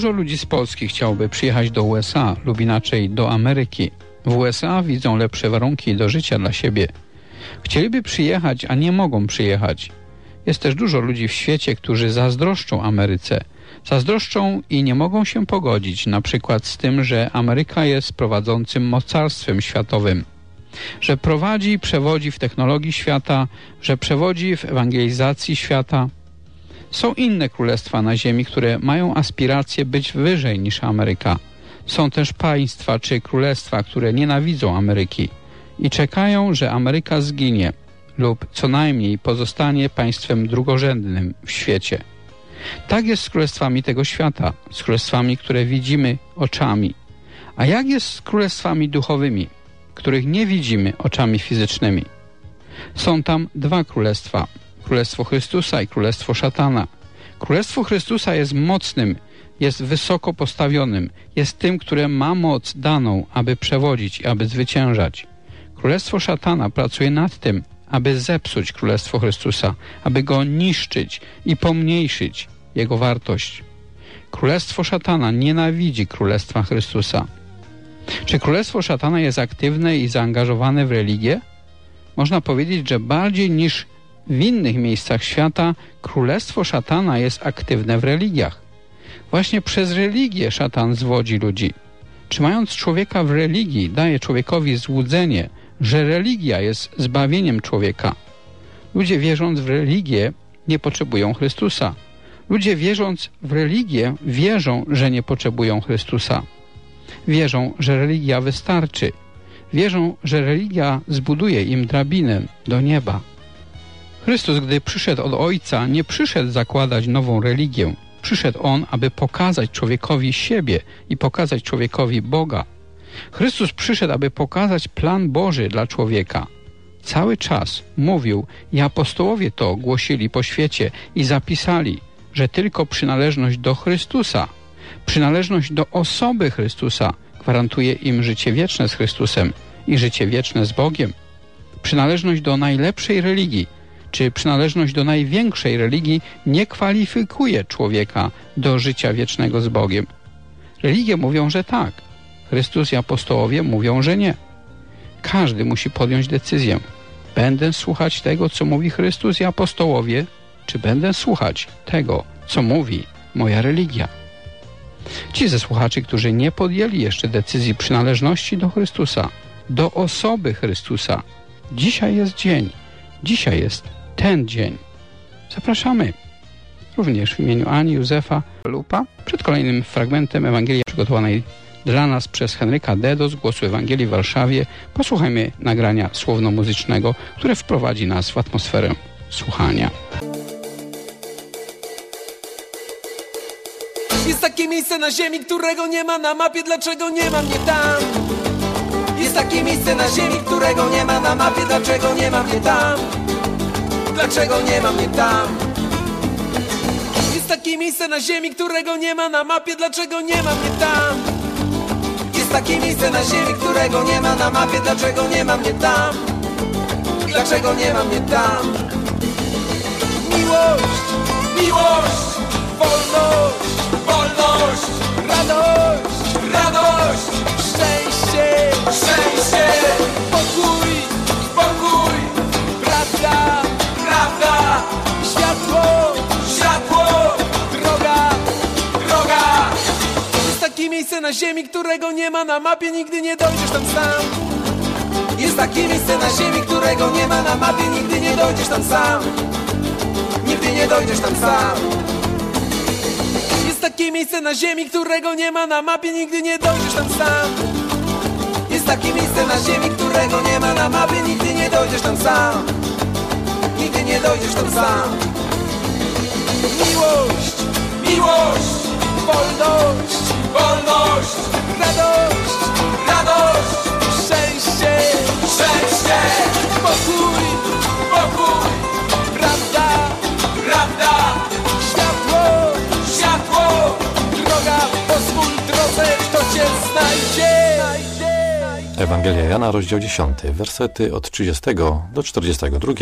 Dużo ludzi z Polski chciałoby przyjechać do USA lub inaczej do Ameryki. W USA widzą lepsze warunki do życia dla siebie. Chcieliby przyjechać, a nie mogą przyjechać. Jest też dużo ludzi w świecie, którzy zazdroszczą Ameryce. Zazdroszczą i nie mogą się pogodzić na przykład z tym, że Ameryka jest prowadzącym mocarstwem światowym. Że prowadzi i przewodzi w technologii świata, że przewodzi w ewangelizacji świata. Są inne królestwa na ziemi, które mają aspiracje być wyżej niż Ameryka. Są też państwa czy królestwa, które nienawidzą Ameryki i czekają, że Ameryka zginie lub co najmniej pozostanie państwem drugorzędnym w świecie. Tak jest z królestwami tego świata, z królestwami, które widzimy oczami. A jak jest z królestwami duchowymi, których nie widzimy oczami fizycznymi? Są tam dwa królestwa. Królestwo Chrystusa i Królestwo Szatana. Królestwo Chrystusa jest mocnym, jest wysoko postawionym, jest tym, które ma moc daną, aby przewodzić i aby zwyciężać. Królestwo Szatana pracuje nad tym, aby zepsuć Królestwo Chrystusa, aby go niszczyć i pomniejszyć jego wartość. Królestwo Szatana nienawidzi Królestwa Chrystusa. Czy Królestwo Szatana jest aktywne i zaangażowane w religię? Można powiedzieć, że bardziej niż w innych miejscach świata Królestwo Szatana jest aktywne w religiach. Właśnie przez religię szatan zwodzi ludzi. Trzymając człowieka w religii, daje człowiekowi złudzenie, że religia jest zbawieniem człowieka. Ludzie wierząc w religię nie potrzebują Chrystusa. Ludzie wierząc w religię wierzą, że nie potrzebują Chrystusa. Wierzą, że religia wystarczy. Wierzą, że religia zbuduje im drabinę do nieba. Chrystus, gdy przyszedł od Ojca, nie przyszedł zakładać nową religię. Przyszedł On, aby pokazać człowiekowi siebie i pokazać człowiekowi Boga. Chrystus przyszedł, aby pokazać plan Boży dla człowieka. Cały czas mówił i apostołowie to głosili po świecie i zapisali, że tylko przynależność do Chrystusa, przynależność do osoby Chrystusa gwarantuje im życie wieczne z Chrystusem i życie wieczne z Bogiem. Przynależność do najlepszej religii czy przynależność do największej religii nie kwalifikuje człowieka do życia wiecznego z Bogiem. Religie mówią, że tak. Chrystus i apostołowie mówią, że nie. Każdy musi podjąć decyzję. Będę słuchać tego, co mówi Chrystus i apostołowie, czy będę słuchać tego, co mówi moja religia? Ci ze słuchaczy, którzy nie podjęli jeszcze decyzji przynależności do Chrystusa, do osoby Chrystusa, dzisiaj jest dzień. Dzisiaj jest ten dzień. Zapraszamy również w imieniu Ani Józefa Lupa przed kolejnym fragmentem Ewangelii przygotowanej dla nas przez Henryka Dedo z Głosu Ewangelii w Warszawie. Posłuchajmy nagrania słowno-muzycznego, które wprowadzi nas w atmosferę słuchania. Jest takie miejsce na ziemi, którego nie ma na mapie, dlaczego nie ma mnie tam? Jest takie miejsce na ziemi, którego nie ma na mapie, dlaczego nie ma mnie tam? Dlaczego nie ma mnie tam? Jest takie miejsce na ziemi, którego nie ma na mapie, dlaczego nie ma mnie tam? Jest takie miejsce na ziemi, którego nie ma na mapie, dlaczego nie ma mnie tam? Dlaczego nie ma mnie tam? Miłość, miłość, wolność, wolność, radość, radość, szczęście, szczęście, pokój, pokój, prawda, prawda, światło, światło, droga, droga. Jest takie miejsce na ziemi, którego nie ma na mapie, nigdy nie dojdziesz tam sam. Jest takie miejsce na ziemi, którego nie ma na mapie, nigdy nie dojdziesz tam sam. Nigdy nie dojdziesz tam sam. Jest takie miejsce na ziemi, którego nie ma na mapie, nigdy nie dojdziesz tam sam. Jest takie miejsce na ziemi, którego nie ma na mapie, nigdy nie dojdziesz tam sam. Nigdy nie dojdziesz tam sam. Miłość, miłość, wolność, wolność, radość, radość, szczęście, szczęście, pokój, pokój, prawda, prawda, światło, światło, droga, pozwól drodze, kto cię znajdzie. Ewangelia Jana, rozdział 10, wersety od 30 do 42.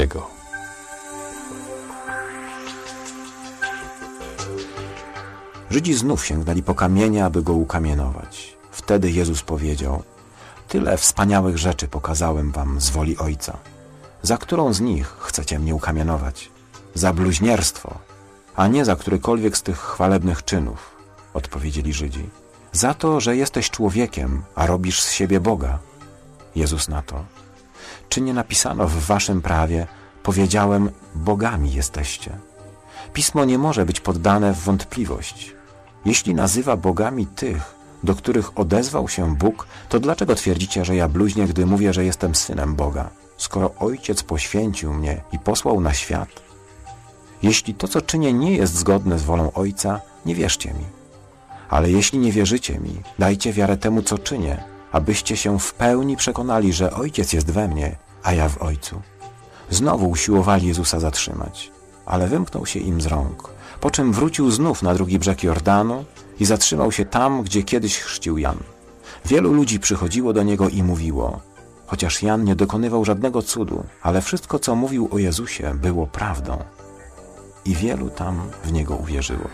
Żydzi znów sięgnęli po kamienie, aby go ukamienować. Wtedy Jezus powiedział: tyle wspaniałych rzeczy pokazałem wam z woli Ojca. Za którą z nich chcecie mnie ukamienować? Za bluźnierstwo, a nie za którykolwiek z tych chwalebnych czynów, odpowiedzieli Żydzi. Za to, że jesteś człowiekiem, a robisz z siebie Boga. Jezus na to: czy nie napisano w waszym prawie: powiedziałem, bogami jesteście? Pismo nie może być poddane w wątpliwość. Jeśli nazywa bogami tych, do których odezwał się Bóg, to dlaczego twierdzicie, że ja bluźnię, gdy mówię, że jestem synem Boga, skoro Ojciec poświęcił mnie i posłał na świat? Jeśli to, co czynię, nie jest zgodne z wolą Ojca, nie wierzcie mi. Ale jeśli nie wierzycie mi, dajcie wiarę temu, co czynię, abyście się w pełni przekonali, że Ojciec jest we mnie, a ja w Ojcu. Znowu usiłowali Jezusa zatrzymać, ale wymknął się im z rąk, po czym wrócił znów na drugi brzeg Jordanu i zatrzymał się tam, gdzie kiedyś chrzcił Jan. Wielu ludzi przychodziło do niego i mówiło: chociaż Jan nie dokonywał żadnego cudu, ale wszystko, co mówił o Jezusie, było prawdą. I wielu tam w niego uwierzyło.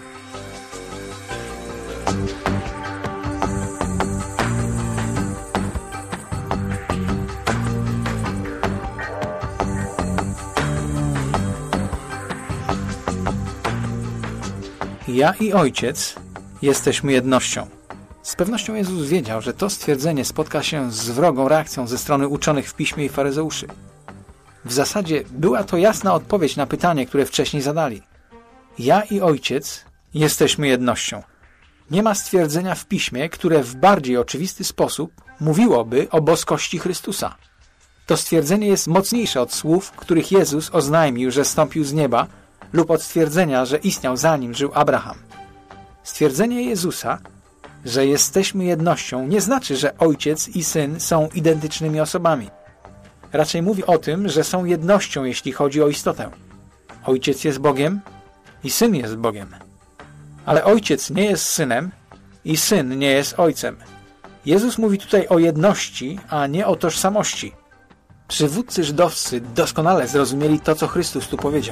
Ja i Ojciec jesteśmy jednością. Z pewnością Jezus wiedział, że to stwierdzenie spotka się z wrogą reakcją ze strony uczonych w piśmie i faryzeuszy. W zasadzie była to jasna odpowiedź na pytanie, które wcześniej zadali. Ja i Ojciec jesteśmy jednością. Nie ma stwierdzenia w piśmie, które w bardziej oczywisty sposób mówiłoby o boskości Chrystusa. To stwierdzenie jest mocniejsze od słów, których Jezus oznajmił, że zstąpił z nieba, lub od stwierdzenia, że istniał zanim żył Abraham. Stwierdzenie Jezusa, że jesteśmy jednością, nie znaczy, że Ojciec i Syn są identycznymi osobami. Raczej mówi o tym, że są jednością, jeśli chodzi o istotę. Ojciec jest Bogiem i Syn jest Bogiem. Ale Ojciec nie jest Synem i Syn nie jest Ojcem. Jezus mówi tutaj o jedności, a nie o tożsamości. Przywódcy żydowscy doskonale zrozumieli to, co Chrystus tu powiedział.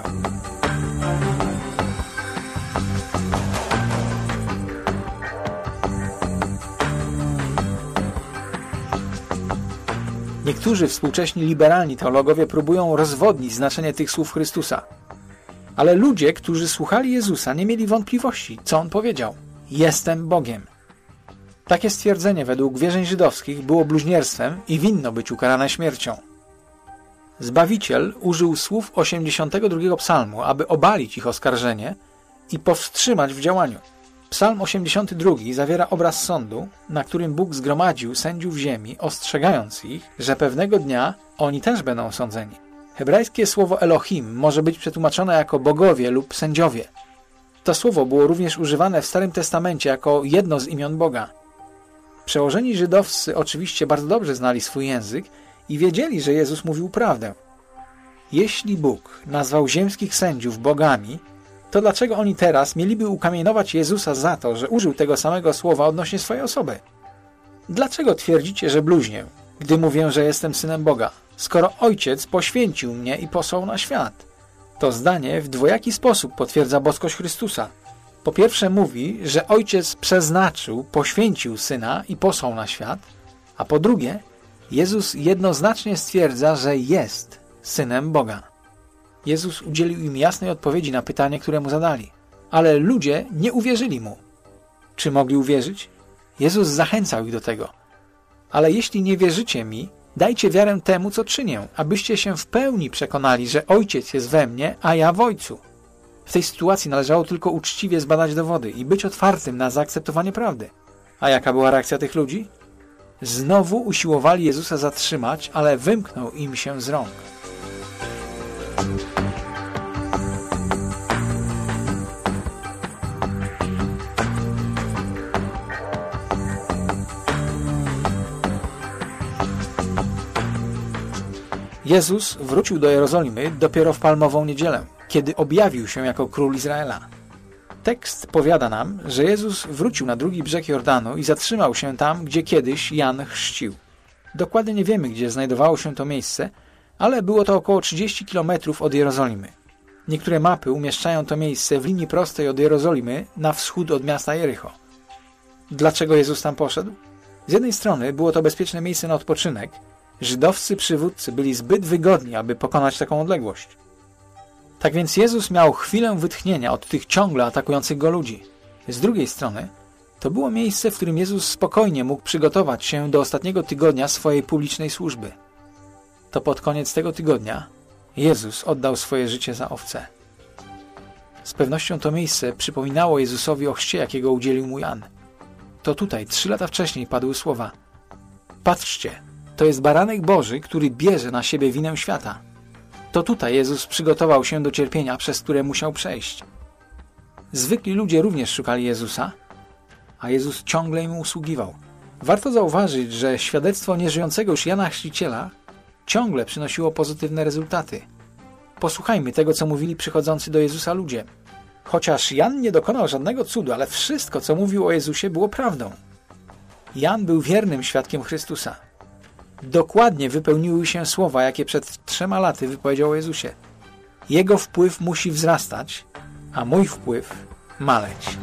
Niektórzy współcześni liberalni teologowie próbują rozwodnić znaczenie tych słów Chrystusa. Ale ludzie, którzy słuchali Jezusa, nie mieli wątpliwości, co On powiedział. Jestem Bogiem. Takie stwierdzenie według wierzeń żydowskich było bluźnierstwem i winno być ukarane śmiercią. Zbawiciel użył słów 82 psalmu, aby obalić ich oskarżenie i powstrzymać w działaniu. Psalm 82 zawiera obraz sądu, na którym Bóg zgromadził sędziów ziemi, ostrzegając ich, że pewnego dnia oni też będą sądzeni. Hebrajskie słowo Elohim może być przetłumaczone jako bogowie lub sędziowie. To słowo było również używane w Starym Testamencie jako jedno z imion Boga. Przełożeni żydowscy oczywiście bardzo dobrze znali swój język i wiedzieli, że Jezus mówił prawdę. Jeśli Bóg nazwał ziemskich sędziów bogami, to dlaczego oni teraz mieliby ukamienować Jezusa za to, że użył tego samego słowa odnośnie swojej osoby? Dlaczego twierdzicie, że bluźnię, gdy mówię, że jestem Synem Boga, skoro Ojciec poświęcił mnie i posłał na świat? To zdanie w dwojaki sposób potwierdza boskość Chrystusa. Po pierwsze mówi, że Ojciec przeznaczył, poświęcił Syna i posłał na świat, a po drugie, Jezus jednoznacznie stwierdza, że jest Synem Boga. Jezus udzielił im jasnej odpowiedzi na pytanie, które mu zadali. Ale ludzie nie uwierzyli mu. Czy mogli uwierzyć? Jezus zachęcał ich do tego. Ale jeśli nie wierzycie mi, dajcie wiarę temu, co czynię, abyście się w pełni przekonali, że Ojciec jest we mnie, a ja w Ojcu. W tej sytuacji należało tylko uczciwie zbadać dowody i być otwartym na zaakceptowanie prawdy. A jaka była reakcja tych ludzi? Znowu usiłowali Jezusa zatrzymać, ale wymknął im się z rąk. Jezus wrócił do Jerozolimy dopiero w Palmową Niedzielę, kiedy objawił się jako król Izraela. Tekst powiada nam, że Jezus wrócił na drugi brzeg Jordanu i zatrzymał się tam, gdzie kiedyś Jan chrzcił. Dokładnie nie wiemy, gdzie znajdowało się to miejsce, ale było to około 30 km od Jerozolimy. Niektóre mapy umieszczają to miejsce w linii prostej od Jerozolimy na wschód od miasta Jericho. Dlaczego Jezus tam poszedł? Z jednej strony było to bezpieczne miejsce na odpoczynek. Żydowscy przywódcy byli zbyt wygodni, aby pokonać taką odległość. Tak więc Jezus miał chwilę wytchnienia od tych ciągle atakujących go ludzi. Z drugiej strony to było miejsce, w którym Jezus spokojnie mógł przygotować się do ostatniego tygodnia swojej publicznej służby. To pod koniec tego tygodnia Jezus oddał swoje życie za owce. Z pewnością to miejsce przypominało Jezusowi o chrzcie, jakiego udzielił mu Jan. To tutaj 3 lata wcześniej padły słowa: patrzcie, to jest baranek Boży, który bierze na siebie winę świata. To tutaj Jezus przygotował się do cierpienia, przez które musiał przejść. Zwykli ludzie również szukali Jezusa, a Jezus ciągle im usługiwał. Warto zauważyć, że świadectwo nieżyjącego już Jana Chrzciciela ciągle przynosiło pozytywne rezultaty. Posłuchajmy tego, co mówili przychodzący do Jezusa ludzie. Chociaż Jan nie dokonał żadnego cudu, ale wszystko, co mówił o Jezusie, było prawdą. Jan był wiernym świadkiem Chrystusa. Dokładnie wypełniły się słowa, jakie przed 3 laty wypowiedział o Jezusie. Jego wpływ musi wzrastać, a mój wpływ maleć.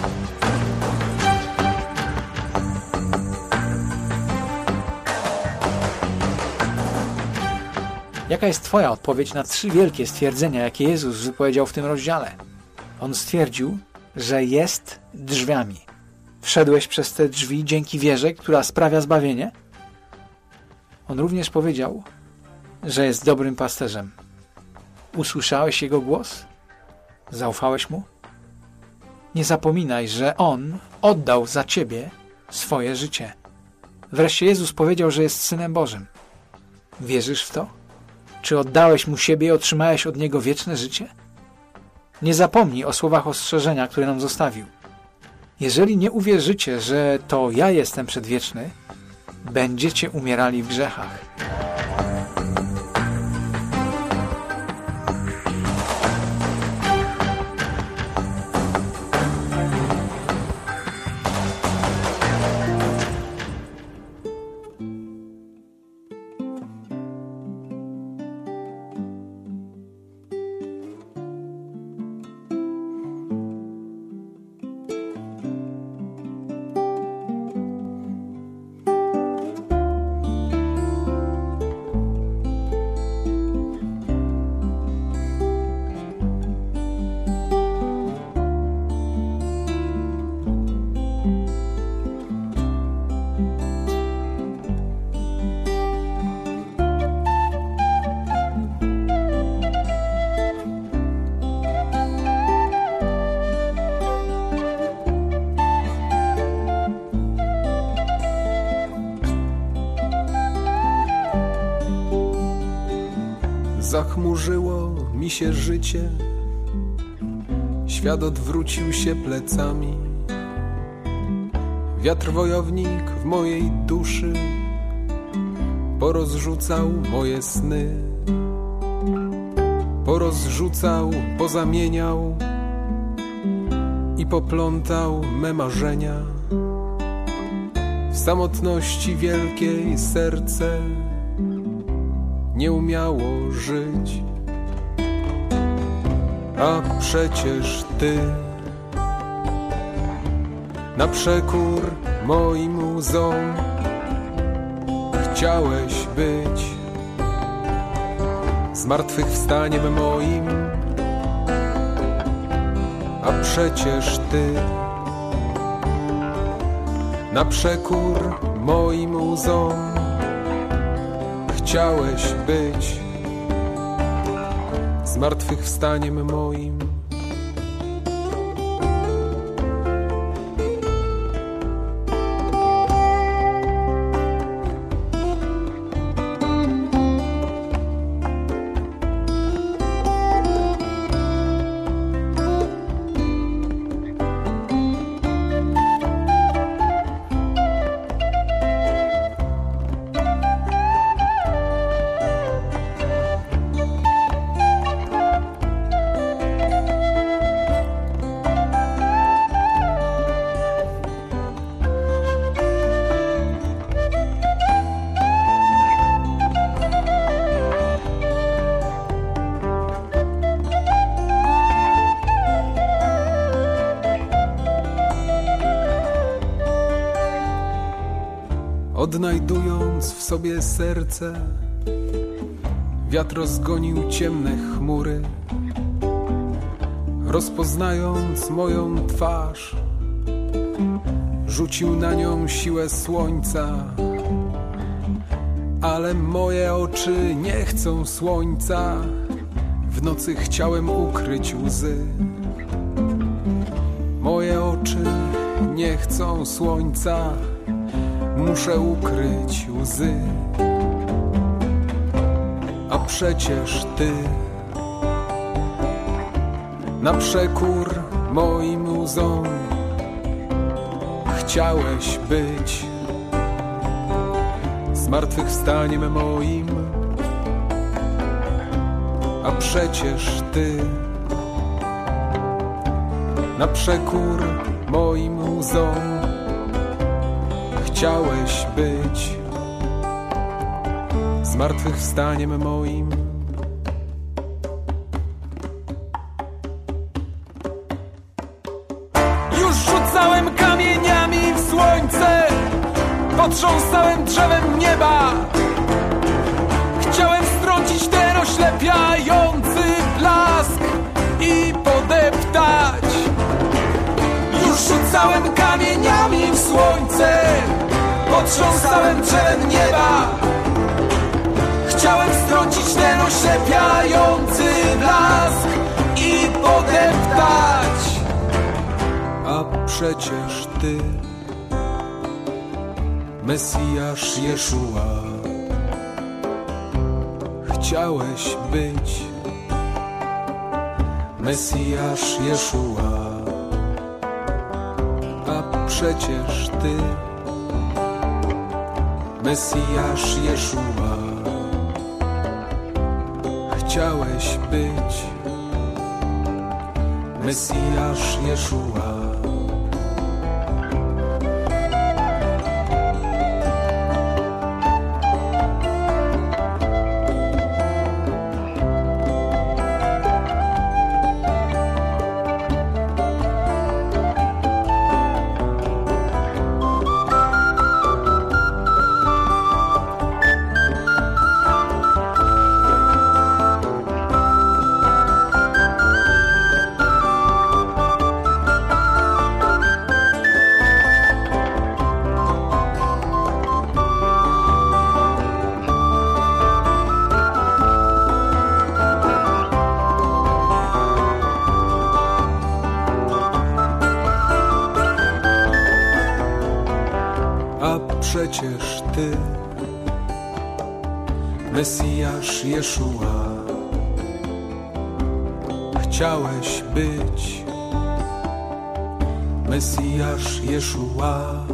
Jaka jest Twoja odpowiedź na 3 wielkie stwierdzenia, jakie Jezus wypowiedział w tym rozdziale? On stwierdził, że jest drzwiami. Wszedłeś przez te drzwi dzięki wierze, która sprawia zbawienie? On również powiedział, że jest dobrym pasterzem. Usłyszałeś Jego głos? Zaufałeś Mu? Nie zapominaj, że On oddał za Ciebie swoje życie. Wreszcie Jezus powiedział, że jest Synem Bożym. Wierzysz w to? Czy oddałeś Mu siebie i otrzymałeś od Niego wieczne życie? Nie zapomnij o słowach ostrzeżenia, które nam zostawił. Jeżeli nie uwierzycie, że to ja jestem przedwieczny, będziecie umierali w grzechach. Zachmurzyło mi się życie, świat odwrócił się plecami. Wiatr wojownik w mojej duszy porozrzucał moje sny, porozrzucał, pozamieniał i poplątał me marzenia. W samotności wielkiej serce nie umiało żyć, a przecież Ty na przekór moim łzom chciałeś być zmartwychwstaniem moim, a przecież Ty na przekór moim łzom chciałeś być zmartwychwstaniem moim. Odnajdując w sobie serce, wiatr rozgonił ciemne chmury. Rozpoznając moją twarz, rzucił na nią siłę słońca. Ale moje oczy nie chcą słońca. W nocy chciałem ukryć łzy. Moje oczy nie chcą słońca. Muszę ukryć łzy. A przecież ty, na przekór moim łzom, chciałeś być zmartwychwstaniem moim. A przecież ty, na przekór moim łzom, chciałeś być zmartwychwstaniem moim. Już rzucałem kamieniami w słońce, potrząsałem drzewem nieba. Chciałem strącić ten oślepiający blask i podeptać. Już rzucałem kamieniami w słońce, potrząsałem drzewem nieba. Chciałem strącić ten oślepiający blask i podeptać. A przecież ty, Mesjasz Jeszua, chciałeś być Mesjasz Jeszua. A przecież ty, Mesjasz Jeszua, chciałeś być Mesjasz Jeszua. Przecież ty, Mesjasz Jeszua, chciałeś być Mesjasz Jeszua.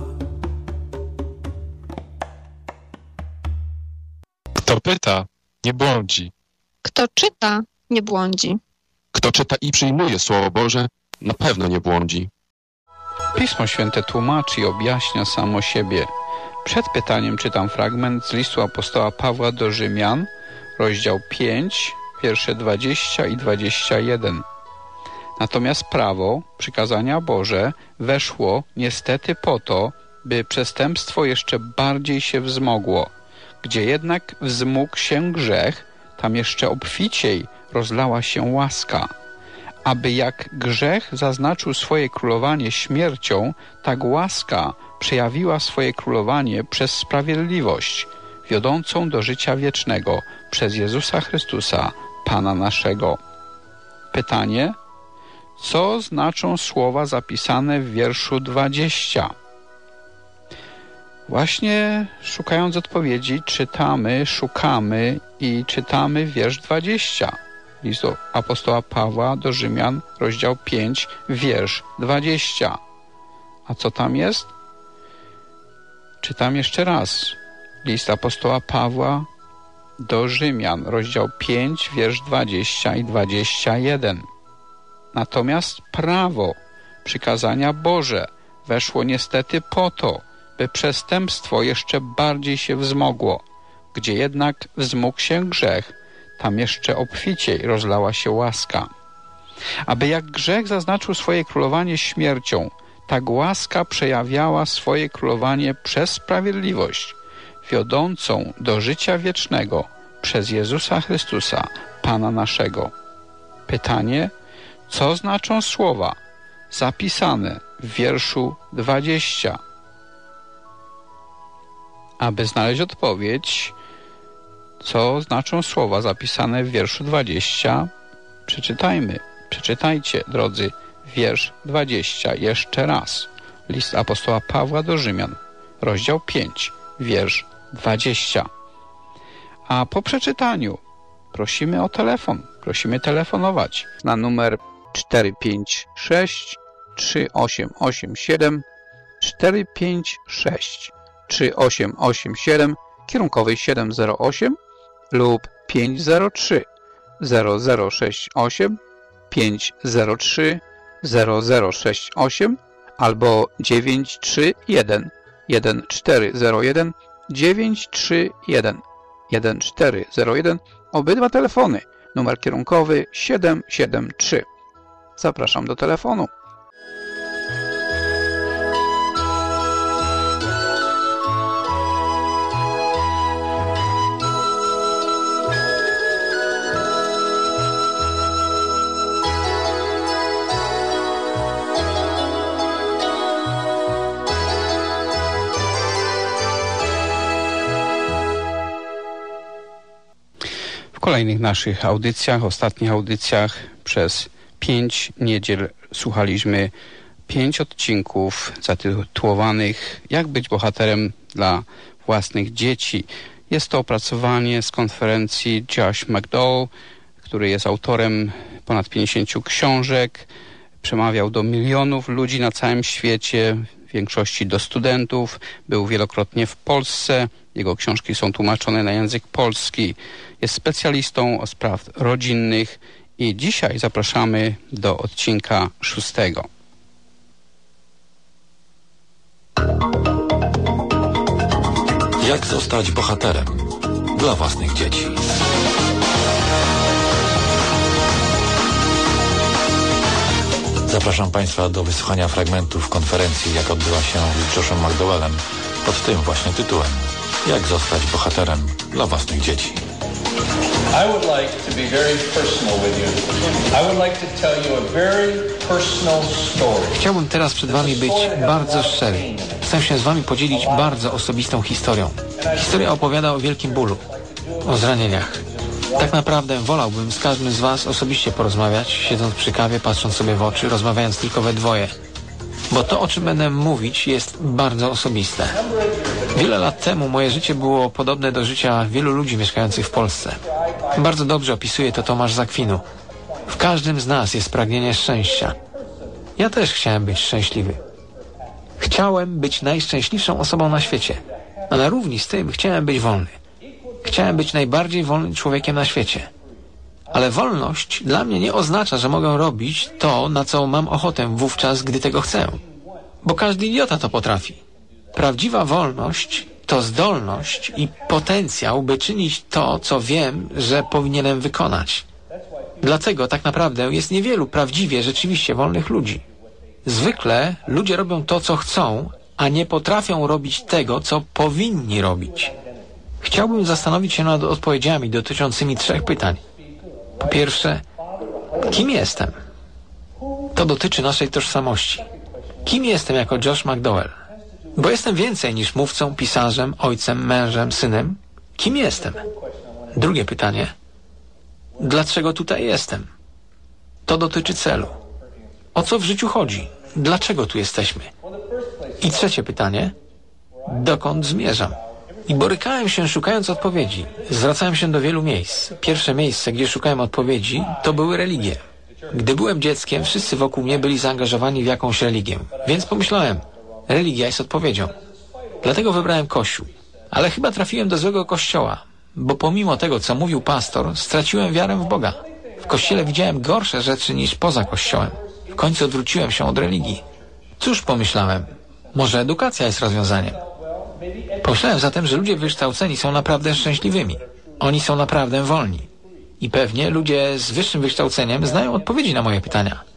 Kto pyta, nie błądzi. Kto czyta, nie błądzi. Kto czyta i przyjmuje Słowo Boże, na pewno nie błądzi. Pismo Święte tłumaczy i objaśnia samo siebie. Przed pytaniem czytam fragment z listu apostoła Pawła do Rzymian, rozdział 5, wiersze 20 i 21. Natomiast prawo, przykazania Boże, weszło niestety po to, by przestępstwo jeszcze bardziej się wzmogło. Gdzie jednak wzmógł się grzech, tam jeszcze obficiej rozlała się łaska. Aby jak grzech zaznaczył swoje królowanie śmiercią, tak łaska przejawiła swoje królowanie przez sprawiedliwość, wiodącą do życia wiecznego przez Jezusa Chrystusa, Pana naszego. Pytanie: co znaczą słowa zapisane w wierszu 20? Właśnie szukając odpowiedzi szukamy i czytamy wiersz 20. Listu apostoła Pawła do Rzymian, rozdział 5, wiersz 20. A co tam jest? Czytam jeszcze raz. List apostoła Pawła do Rzymian, rozdział 5, wiersz 20 i 21. Natomiast prawo, przykazania Boże, weszło niestety po to, by przestępstwo jeszcze bardziej się wzmogło. Gdzie jednak wzmógł się grzech, tam jeszcze obficiej rozlała się łaska. Aby jak grzech zaznaczył swoje królowanie śmiercią, Tak łaska przejawiała swoje królowanie przez sprawiedliwość, wiodącą do życia wiecznego przez Jezusa Chrystusa, Pana naszego. Pytanie, co znaczą słowa zapisane w wierszu 20? Aby znaleźć odpowiedź, co znaczą słowa zapisane w wierszu 20, przeczytajcie, drodzy, wiersz 20 jeszcze raz. List apostoła Pawła do Rzymian, rozdział 5, wiersz 20. A po przeczytaniu prosimy o telefon, prosimy telefonować na numer 456 3887 456 3887 kierunkowy 708 lub 503 0068 503 0068 albo 931 1401 931 1401. Obydwa telefony. Numer kierunkowy 773. Zapraszam do telefonu. W kolejnych naszych audycjach, ostatnich audycjach przez 5 niedziel słuchaliśmy 5 odcinków zatytułowanych Jak być bohaterem dla własnych dzieci. Jest to opracowanie z konferencji Josh McDowell, który jest autorem ponad 50 książek, przemawiał do milionów ludzi na całym świecie, w większości do studentów, był wielokrotnie w Polsce, jego książki są tłumaczone na język polski, jest specjalistą od spraw rodzinnych i dzisiaj zapraszamy do odcinka 6. Jak zostać bohaterem dla własnych dzieci? Zapraszam Państwa do wysłuchania fragmentów konferencji, jak odbyła się z Joshem McDowellem, pod tym właśnie tytułem. Jak zostać bohaterem dla własnych dzieci? I would like to be very personal with you. I would like to tell you a very personal story. Chciałbym teraz przed Wami być bardzo szczery. Chcę się z Wami podzielić bardzo osobistą historią. Historia opowiada o wielkim bólu, o zranieniach. Tak naprawdę wolałbym z każdym z Was osobiście porozmawiać, siedząc przy kawie, patrząc sobie w oczy, rozmawiając tylko we dwoje. Bo to, o czym będę mówić, jest bardzo osobiste. Wiele lat temu moje życie było podobne do życia wielu ludzi mieszkających w Polsce. Bardzo dobrze opisuje to Tomasz z Akwinu. W każdym z nas jest pragnienie szczęścia. Ja też chciałem być szczęśliwy. Chciałem być najszczęśliwszą osobą na świecie. A na równi z tym chciałem być wolny. Chciałem być najbardziej wolnym człowiekiem na świecie. Ale wolność dla mnie nie oznacza, że mogę robić to, na co mam ochotę wówczas, gdy tego chcę. Bo każdy idiota to potrafi. Prawdziwa wolność to zdolność i potencjał, by czynić to, co wiem, że powinienem wykonać. Dlatego tak naprawdę jest niewielu prawdziwie, rzeczywiście wolnych ludzi. Zwykle ludzie robią to, co chcą, a nie potrafią robić tego, co powinni robić. Chciałbym zastanowić się nad odpowiedziami dotyczącymi 3 pytań. Po pierwsze, kim jestem? To dotyczy naszej tożsamości. Kim jestem jako Josh McDowell? Bo jestem więcej niż mówcą, pisarzem, ojcem, mężem, synem. Kim jestem? Drugie pytanie. Dlaczego tutaj jestem? To dotyczy celu. O co w życiu chodzi? Dlaczego tu jesteśmy? I trzecie pytanie. Dokąd zmierzam? I borykałem się szukając odpowiedzi. Zwracałem się do wielu miejsc. Pierwsze miejsce, gdzie szukałem odpowiedzi, to były religie. Gdy byłem dzieckiem, wszyscy wokół mnie byli zaangażowani w jakąś religię. Więc pomyślałem, religia jest odpowiedzią. Dlatego wybrałem Kościół. Ale chyba trafiłem do złego kościoła, bo pomimo tego, co mówił pastor, straciłem wiarę w Boga. W kościele widziałem gorsze rzeczy niż poza kościołem. W końcu odwróciłem się od religii. Cóż pomyślałem? Może edukacja jest rozwiązaniem. Pomyślałem zatem, że ludzie wykształceni są naprawdę szczęśliwymi. Oni są naprawdę wolni. I pewnie ludzie z wyższym wykształceniem znają odpowiedzi na moje pytania.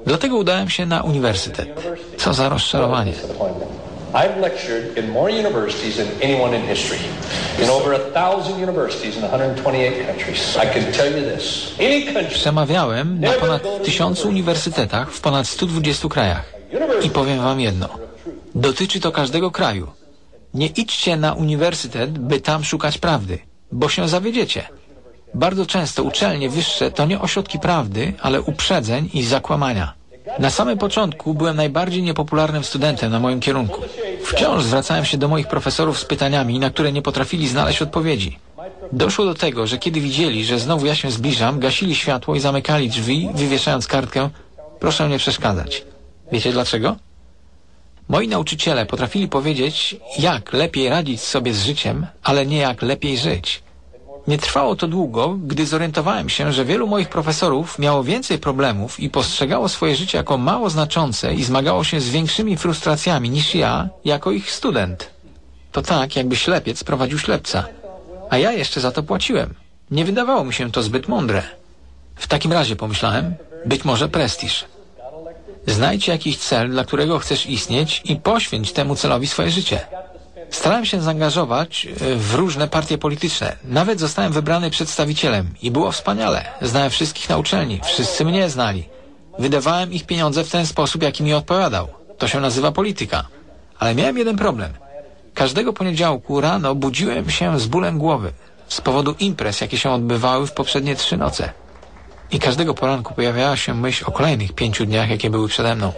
Dlatego udałem się na uniwersytet. Co za rozczarowanie. I've lectured in more universities than anyone in history. In over 1,000 universities in 128 countries. I can tell you this. Any country... Przemawiałem na ponad 1000 uniwersytetach w ponad 120 krajach. I powiem wam jedno. Dotyczy to każdego kraju. Nie idźcie na uniwersytet, by tam szukać prawdy, bo się zawiedziecie. Bardzo często uczelnie wyższe to nie ośrodki prawdy, ale uprzedzeń i zakłamania. Na samym początku byłem najbardziej niepopularnym studentem na moim kierunku. Wciąż zwracałem się do moich profesorów z pytaniami, na które nie potrafili znaleźć odpowiedzi. Doszło do tego, że kiedy widzieli, że znowu ja się zbliżam, gasili światło i zamykali drzwi, wywieszając kartkę: proszę nie przeszkadzać. Wiecie dlaczego? Moi nauczyciele potrafili powiedzieć, jak lepiej radzić sobie z życiem, ale nie jak lepiej żyć. Nie trwało to długo, gdy zorientowałem się, że wielu moich profesorów miało więcej problemów i postrzegało swoje życie jako mało znaczące i zmagało się z większymi frustracjami niż ja, jako ich student. To tak, jakby ślepiec prowadził ślepca. A ja jeszcze za to płaciłem. Nie wydawało mi się to zbyt mądre. W takim razie pomyślałem, być może prestiż. Znajdź jakiś cel, dla którego chcesz istnieć i poświęć temu celowi swoje życie. Starałem się zaangażować w różne partie polityczne. Nawet zostałem wybrany przedstawicielem i było wspaniale. Znałem wszystkich na uczelni, wszyscy mnie znali. Wydawałem ich pieniądze w ten sposób, jaki mi odpowiadał. To się nazywa polityka. Ale miałem jeden problem. Każdego poniedziałku rano budziłem się z bólem głowy z powodu imprez, jakie się odbywały w poprzednie 3 noce. I każdego poranku pojawiała się myśl o kolejnych 5 dniach, jakie były przede mną.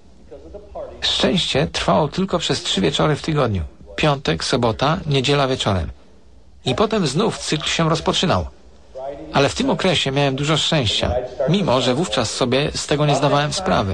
Szczęście trwało tylko przez 3 wieczory w tygodniu. Piątek, sobota, niedziela wieczorem. I potem znów cykl się rozpoczynał. Ale w tym okresie miałem dużo szczęścia, mimo że wówczas sobie z tego nie zdawałem sprawy.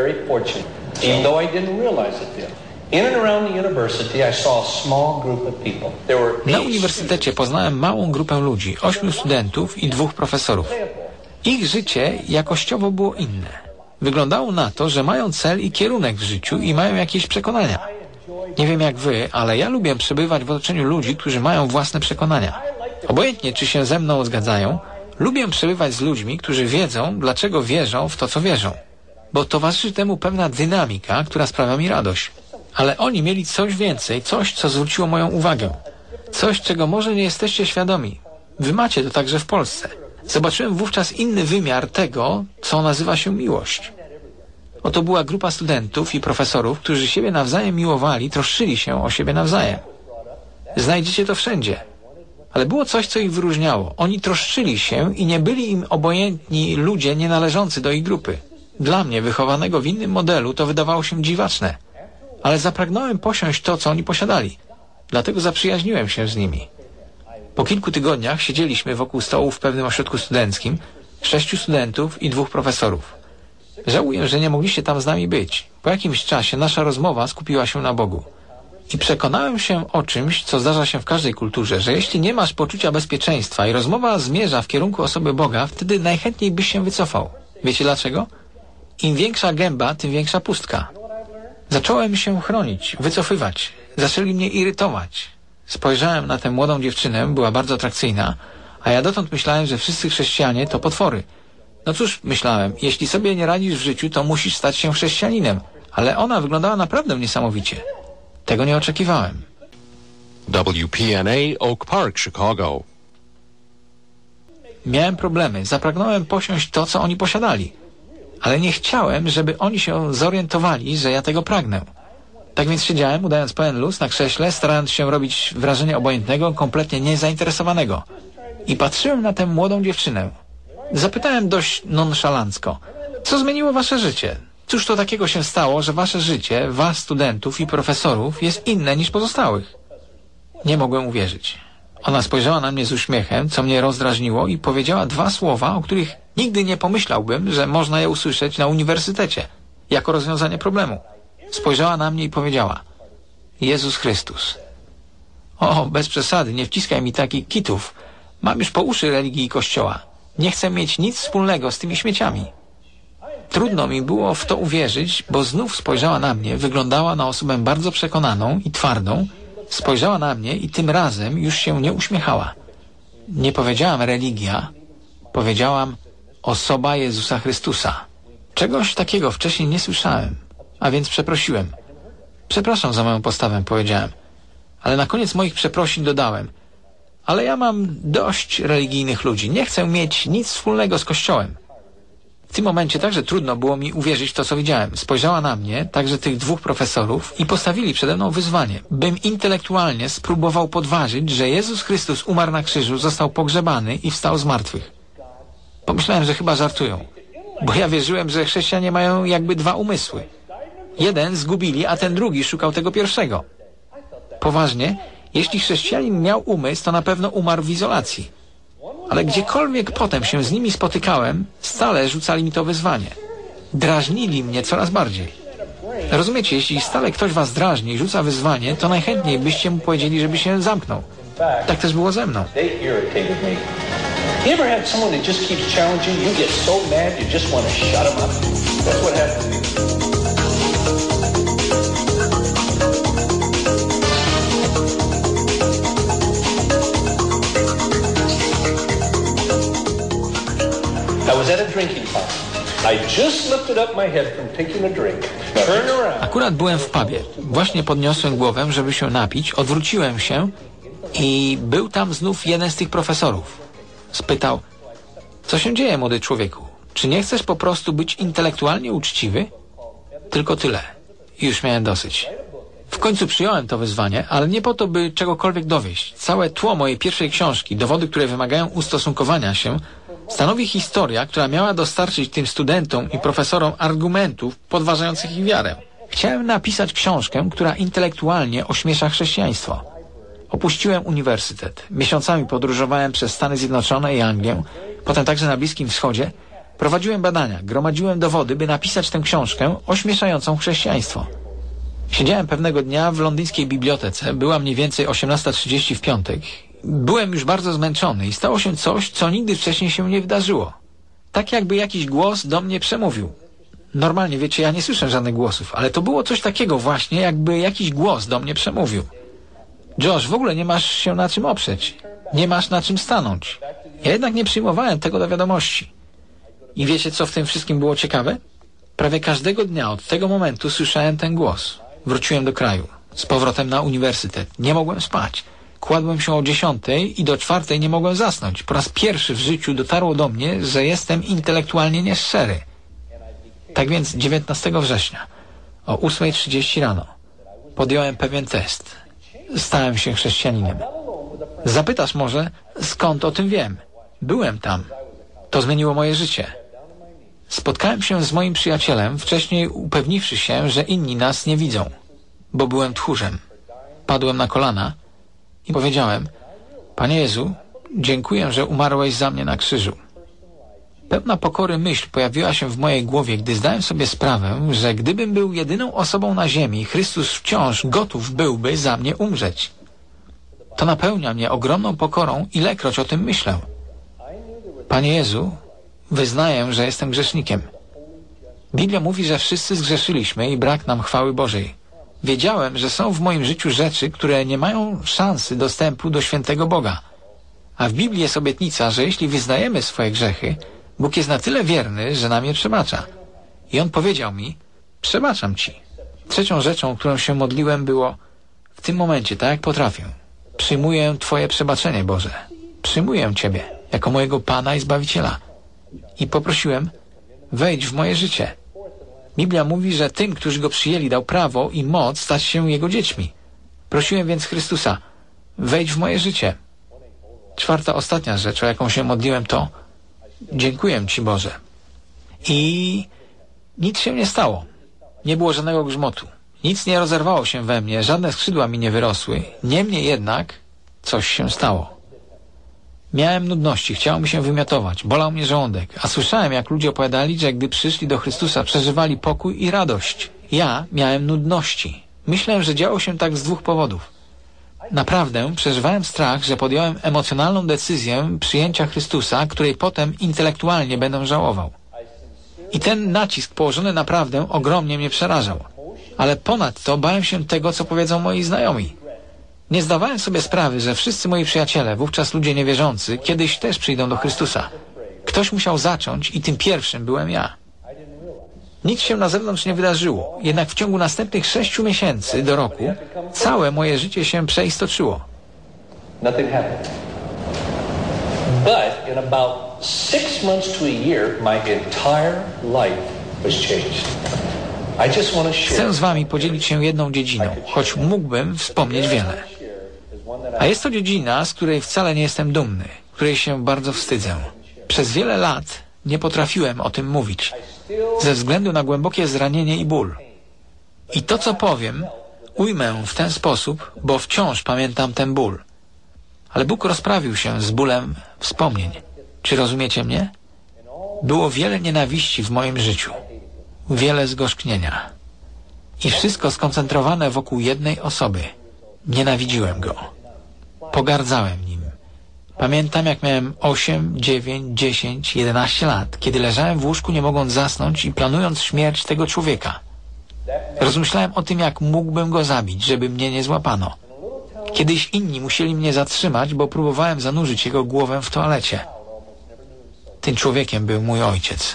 Na uniwersytecie poznałem małą grupę ludzi, 8 studentów i 2 profesorów. Ich życie jakościowo było inne. Wyglądało na to, że mają cel i kierunek w życiu i mają jakieś przekonania. Nie wiem jak wy, ale ja lubię przebywać w otoczeniu ludzi, którzy mają własne przekonania. Obojętnie, czy się ze mną zgadzają, lubię przebywać z ludźmi, którzy wiedzą, dlaczego wierzą w to, co wierzą. Bo towarzyszy temu pewna dynamika, która sprawia mi radość. Ale oni mieli coś więcej, coś, co zwróciło moją uwagę. Coś, czego może nie jesteście świadomi. Wy macie to także w Polsce. Zobaczyłem wówczas inny wymiar tego, co nazywa się miłość. Oto była grupa studentów i profesorów, którzy siebie nawzajem miłowali, troszczyli się o siebie nawzajem. Znajdziecie to wszędzie. Ale było coś, co ich wyróżniało. Oni troszczyli się i nie byli im obojętni ludzie nienależący do ich grupy. Dla mnie, wychowanego w innym modelu, to wydawało się dziwaczne. Ale zapragnąłem posiąść to, co oni posiadali. Dlatego zaprzyjaźniłem się z nimi. Po kilku tygodniach siedzieliśmy wokół stołu w pewnym ośrodku studenckim, 6 studentów i 2 profesorów. Żałuję, że nie mogliście tam z nami być. Po jakimś czasie nasza rozmowa skupiła się na Bogu. I przekonałem się o czymś, co zdarza się w każdej kulturze, że jeśli nie masz poczucia bezpieczeństwa i rozmowa zmierza w kierunku osoby Boga, wtedy najchętniej byś się wycofał. Wiecie dlaczego? Im większa gęba, tym większa pustka. Zacząłem się chronić, wycofywać. Zaczęli mnie irytować. Spojrzałem na tę młodą dziewczynę, była bardzo atrakcyjna, a ja dotąd myślałem, że wszyscy chrześcijanie to potwory. No cóż, myślałem, jeśli sobie nie radzisz w życiu, to musisz stać się chrześcijaninem. Ale ona wyglądała naprawdę niesamowicie. Tego nie oczekiwałem. WPNA Oak Park, Chicago. Miałem problemy. Zapragnąłem posiąść to, co oni posiadali. Ale nie chciałem, żeby oni się zorientowali, że ja tego pragnę. Tak więc siedziałem, udając pełen luz na krześle, starając się robić wrażenie obojętnego, kompletnie niezainteresowanego. I patrzyłem na tę młodą dziewczynę. Zapytałem dość nonszalancko: co zmieniło wasze życie? Cóż to takiego się stało, że wasze życie, was studentów i profesorów, jest inne niż pozostałych? Nie mogłem uwierzyć. Ona spojrzała na mnie z uśmiechem, co mnie rozdrażniło, i powiedziała 2 słowa, o których nigdy nie pomyślałbym, że można je usłyszeć na uniwersytecie, jako rozwiązanie problemu. Spojrzała na mnie i powiedziała: Jezus Chrystus. O, bez przesady, nie wciskaj mi takich kitów. Mam już po uszy religii i kościoła. Nie chcę mieć nic wspólnego z tymi śmieciami. Trudno mi było w to uwierzyć, bo znów spojrzała na mnie, wyglądała na osobę bardzo przekonaną i twardą, spojrzała na mnie i tym razem już się nie uśmiechała. Nie powiedziałam religia, powiedziałam osoba Jezusa Chrystusa, Czegoś takiego wcześniej nie słyszałem, a więc przeprosiłem. Przepraszam za moją postawę, powiedziałem. Ale na koniec moich przeprosin dodałem: ale ja mam dość religijnych ludzi. Nie chcę mieć nic wspólnego z Kościołem. W tym momencie także trudno było mi uwierzyć w to, co widziałem. Spojrzała na mnie, także tych dwóch profesorów, i postawili przede mną wyzwanie, bym intelektualnie spróbował podważyć, że Jezus Chrystus umarł na krzyżu, został pogrzebany i wstał z martwych. Pomyślałem, że chyba żartują, bo ja wierzyłem, że chrześcijanie mają jakby dwa umysły. Jeden zgubili, a ten drugi szukał tego pierwszego. Poważnie, jeśli chrześcijanin miał umysł, to na pewno umarł w izolacji. Ale gdziekolwiek potem się z nimi spotykałem, stale rzucali mi to wyzwanie. Drażnili mnie coraz bardziej. Rozumiecie, jeśli stale ktoś was drażni i rzuca wyzwanie, to najchętniej byście mu powiedzieli, żeby się zamknął. Tak też było ze mną. I was at a drinking fountain. I just lifted up my head from taking a drink. Turned around. Akurat byłem w pubie. Właśnie podniosłem głowę, żeby się napić, odwróciłem się i był tam znów jeden z tych profesorów. Spytał: co się dzieje, młody człowieku? Czy nie chcesz po prostu być intelektualnie uczciwy? Tylko tyle. I już miałem dosyć. W końcu przyjąłem to wyzwanie, ale nie po to, by czegokolwiek dowieść. Całe tło mojej pierwszej książki, dowody, które wymagają ustosunkowania się, stanowi historia, która miała dostarczyć tym studentom i profesorom argumentów podważających ich wiarę. Chciałem napisać książkę, która intelektualnie ośmiesza chrześcijaństwo. Opuściłem uniwersytet. Miesiącami podróżowałem przez Stany Zjednoczone i Anglię, potem także na Bliskim Wschodzie. Prowadziłem badania, gromadziłem dowody, by napisać tę książkę ośmieszającą chrześcijaństwo. Siedziałem pewnego dnia w londyńskiej bibliotece, była mniej więcej 18:30 w piątek. Byłem już bardzo zmęczony i stało się coś, co nigdy wcześniej się nie wydarzyło. Tak jakby jakiś głos do mnie przemówił. Normalnie, wiecie, ja nie słyszę żadnych głosów, ale to było coś takiego właśnie, jakby jakiś głos do mnie przemówił. Josh, w ogóle nie masz się na czym oprzeć. Nie masz na czym stanąć. Ja jednak nie przyjmowałem tego do wiadomości. I wiecie, co w tym wszystkim było ciekawe? Prawie każdego dnia od tego momentu słyszałem ten głos. Wróciłem do kraju. Z powrotem na uniwersytet. Nie mogłem spać. Kładłem się o 10:00 i do 4:00 nie mogłem zasnąć. Po raz pierwszy w życiu dotarło do mnie, że jestem intelektualnie nieszczery. Tak więc 19 września o 8:30 rano podjąłem pewien test. Stałem się chrześcijaninem. Zapytasz może, skąd o tym wiem? Byłem tam. To zmieniło moje życie. Spotkałem się z moim przyjacielem, wcześniej upewniwszy się, że inni nas nie widzą, bo byłem tchórzem. Padłem na kolana i powiedziałem: Panie Jezu, dziękuję, że umarłeś za mnie na krzyżu. Pełna pokory myśl pojawiła się w mojej głowie, gdy zdałem sobie sprawę, że gdybym był jedyną osobą na ziemi, Chrystus wciąż gotów byłby za mnie umrzeć. To napełnia mnie ogromną pokorą, ilekroć o tym myślę. Panie Jezu, wyznaję, że jestem grzesznikiem. Biblia mówi, że wszyscy zgrzeszyliśmy i brak nam chwały Bożej. Wiedziałem, że są w moim życiu rzeczy, które nie mają szansy dostępu do świętego Boga. A w Biblii jest obietnica, że jeśli wyznajemy swoje grzechy, Bóg jest na tyle wierny, że nam je przebacza. I On powiedział mi: przebaczam Ci. Trzecią rzeczą, o którą się modliłem, było: w tym momencie, tak jak potrafię, przyjmuję Twoje przebaczenie, Boże. Przyjmuję Ciebie jako mojego Pana i Zbawiciela. I poprosiłem: wejdź w moje życie. Biblia mówi, że tym, którzy Go przyjęli, dał prawo i moc stać się Jego dziećmi. Prosiłem więc Chrystusa: wejdź w moje życie. Czwarta, ostatnia rzecz, o jaką się modliłem, to: dziękuję Ci, Boże. I nic się nie stało. Nie było żadnego grzmotu. Nic nie rozerwało się we mnie, żadne skrzydła mi nie wyrosły. Niemniej jednak coś się stało. Miałem nudności, chciało mi się wymiotować, bolał mnie żołądek, a słyszałem, jak ludzie opowiadali, że gdy przyszli do Chrystusa, przeżywali pokój i radość. Ja miałem nudności. Myślę, że działo się tak z dwóch powodów. Naprawdę przeżywałem strach, że podjąłem emocjonalną decyzję przyjęcia Chrystusa, której potem intelektualnie będę żałował. I ten nacisk położony naprawdę ogromnie mnie przerażał. Ale ponadto bałem się tego, co powiedzą moi znajomi. Nie zdawałem sobie sprawy, że wszyscy moi przyjaciele, wówczas ludzie niewierzący, kiedyś też przyjdą do Chrystusa. Ktoś musiał zacząć i tym pierwszym byłem ja. Nic się na zewnątrz nie wydarzyło, jednak w ciągu następnych 6 miesięcy do roku całe moje życie się przeistoczyło. Nothing happened. But in about 6 months to a year, my entire life was changed. I just want to share. Chcę z wami podzielić się jedną dziedziną, choć mógłbym wspomnieć wiele. A jest to dziedzina, z której wcale nie jestem dumny, której się bardzo wstydzę. Przez wiele lat nie potrafiłem o tym mówić, ze względu na głębokie zranienie i ból. I to, co powiem, ujmę w ten sposób, bo wciąż pamiętam ten ból. Ale Bóg rozprawił się z bólem wspomnień. Czy rozumiecie mnie? Było wiele nienawiści w moim życiu, wiele zgorzknienia. I wszystko skoncentrowane wokół jednej osoby. Nienawidziłem go. Pogardzałem nim. Pamiętam, jak miałem 8, 9, 10, 11 lat, kiedy leżałem w łóżku, nie mogąc zasnąć i planując śmierć tego człowieka. Rozmyślałem o tym, jak mógłbym go zabić, żeby mnie nie złapano. Kiedyś inni musieli mnie zatrzymać, bo próbowałem zanurzyć jego głowę w toalecie. Tym człowiekiem był mój ojciec.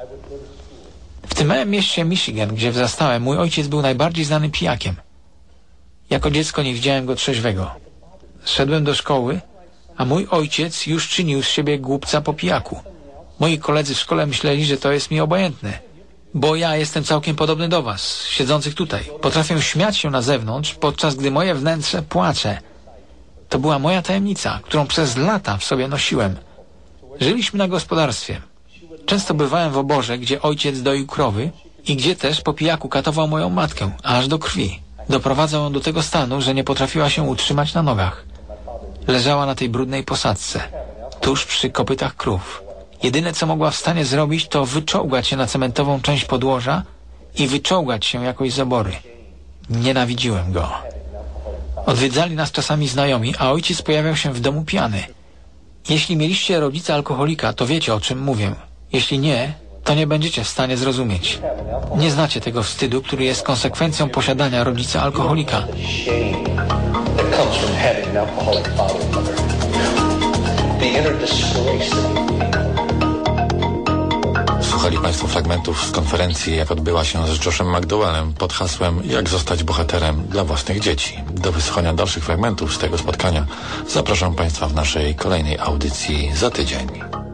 W tym małym mieście Michigan, gdzie wzrastałem, mój ojciec był najbardziej znanym pijakiem. Jako dziecko nie widziałem go trzeźwego. Szedłem do szkoły, a mój ojciec już czynił z siebie głupca po pijaku. Moi koledzy w szkole myśleli, że to jest mi obojętne, bo ja jestem całkiem podobny do was, siedzących tutaj. Potrafię śmiać się na zewnątrz, podczas gdy moje wnętrze płacze. To była moja tajemnica, którą przez lata w sobie nosiłem. Żyliśmy na gospodarstwie. Często bywałem w oborze, gdzie ojciec doił krowy i gdzie też po pijaku katował moją matkę, aż do krwi. Doprowadzał ją do tego stanu, że nie potrafiła się utrzymać na nogach. Leżała na tej brudnej posadzce, tuż przy kopytach krów. Jedyne, co mogła w stanie zrobić, to wyczołgać się na cementową część podłoża i wyczołgać się jakoś z obory. Nienawidziłem go. Odwiedzali nas czasami znajomi, a ojciec pojawiał się w domu pijany. Jeśli mieliście rodzica alkoholika, to wiecie, o czym mówię. Jeśli nie, to nie będziecie w stanie zrozumieć. Nie znacie tego wstydu, który jest konsekwencją posiadania rodzica alkoholika. Słuchali Państwo fragmentów z konferencji, jak odbyła się z Joshem McDowellem pod hasłem Jak zostać bohaterem dla własnych dzieci. Do wysłuchania dalszych fragmentów z tego spotkania zapraszam Państwa w naszej kolejnej audycji za tydzień.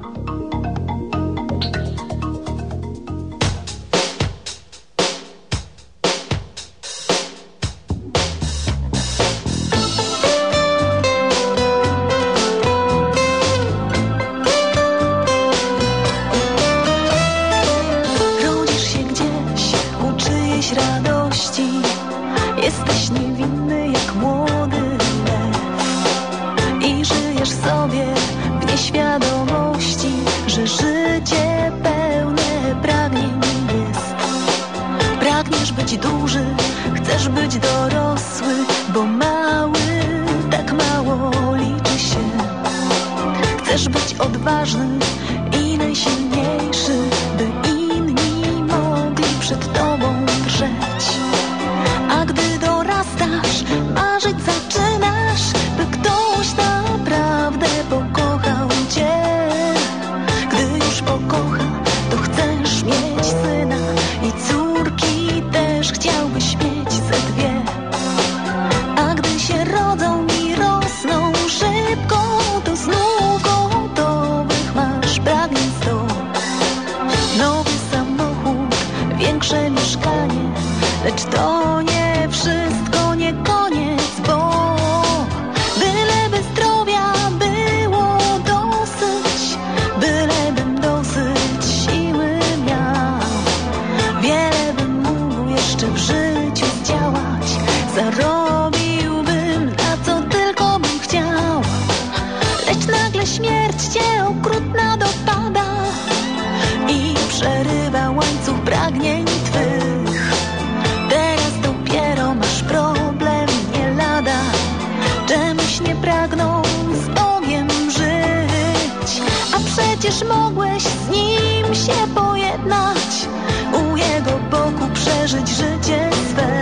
Przecież mogłeś z nim się pojednać, u jego boku przeżyć życie swe,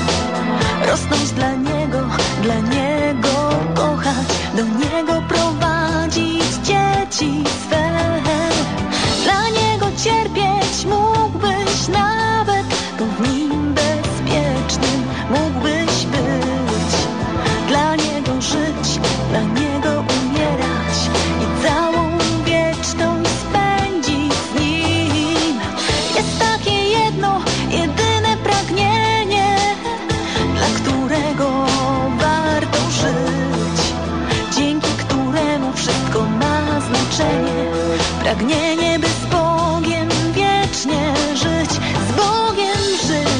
rosnąć dla niego kochać, do niego prowadzić dzieci swe. Dla niego cierpieć mógłbyś na dla Niego umierać i całą wieczność spędzić z Nim. Jest takie jedno, jedyne pragnienie, dla którego warto żyć, dzięki któremu wszystko ma znaczenie. Pragnienie, by z Bogiem wiecznie żyć, z Bogiem żyć.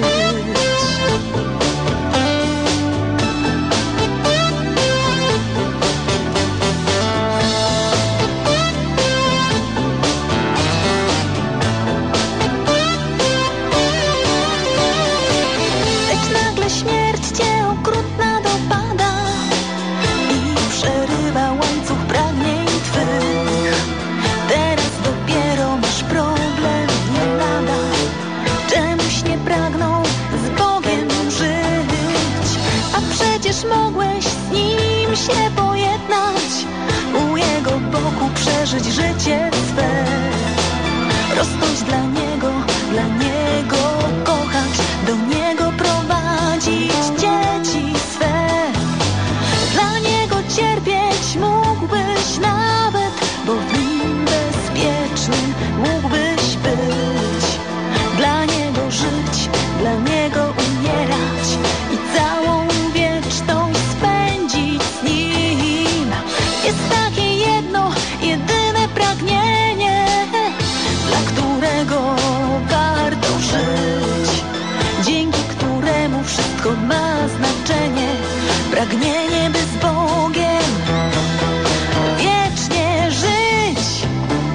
Lecz nagle śmierć Cię okrutna dopada i przerywa łańcuch pragnień Twych. Teraz dopiero masz problem, nie lada. Czemuś nie pragnął z Bogiem żyć, a przecież mogłeś z Nim się pojednać, u Jego boku przeżyć życie swe, rosnąć dla Niego kochać, do Niego prowadzić dzieci swe. Dla Niego cierpieć mógłbyś nawet, bo w Nim bezpieczny mógłbyś być. Dla Niego żyć, dla Niego umierać i całą wieczność spędzić z Nim. Jest takie jedno, jedyne pragnienie, dla którego warto żyć, dzięki któremu wszystko ma znaczenie. Pragnienie, by z Bogiem wiecznie żyć.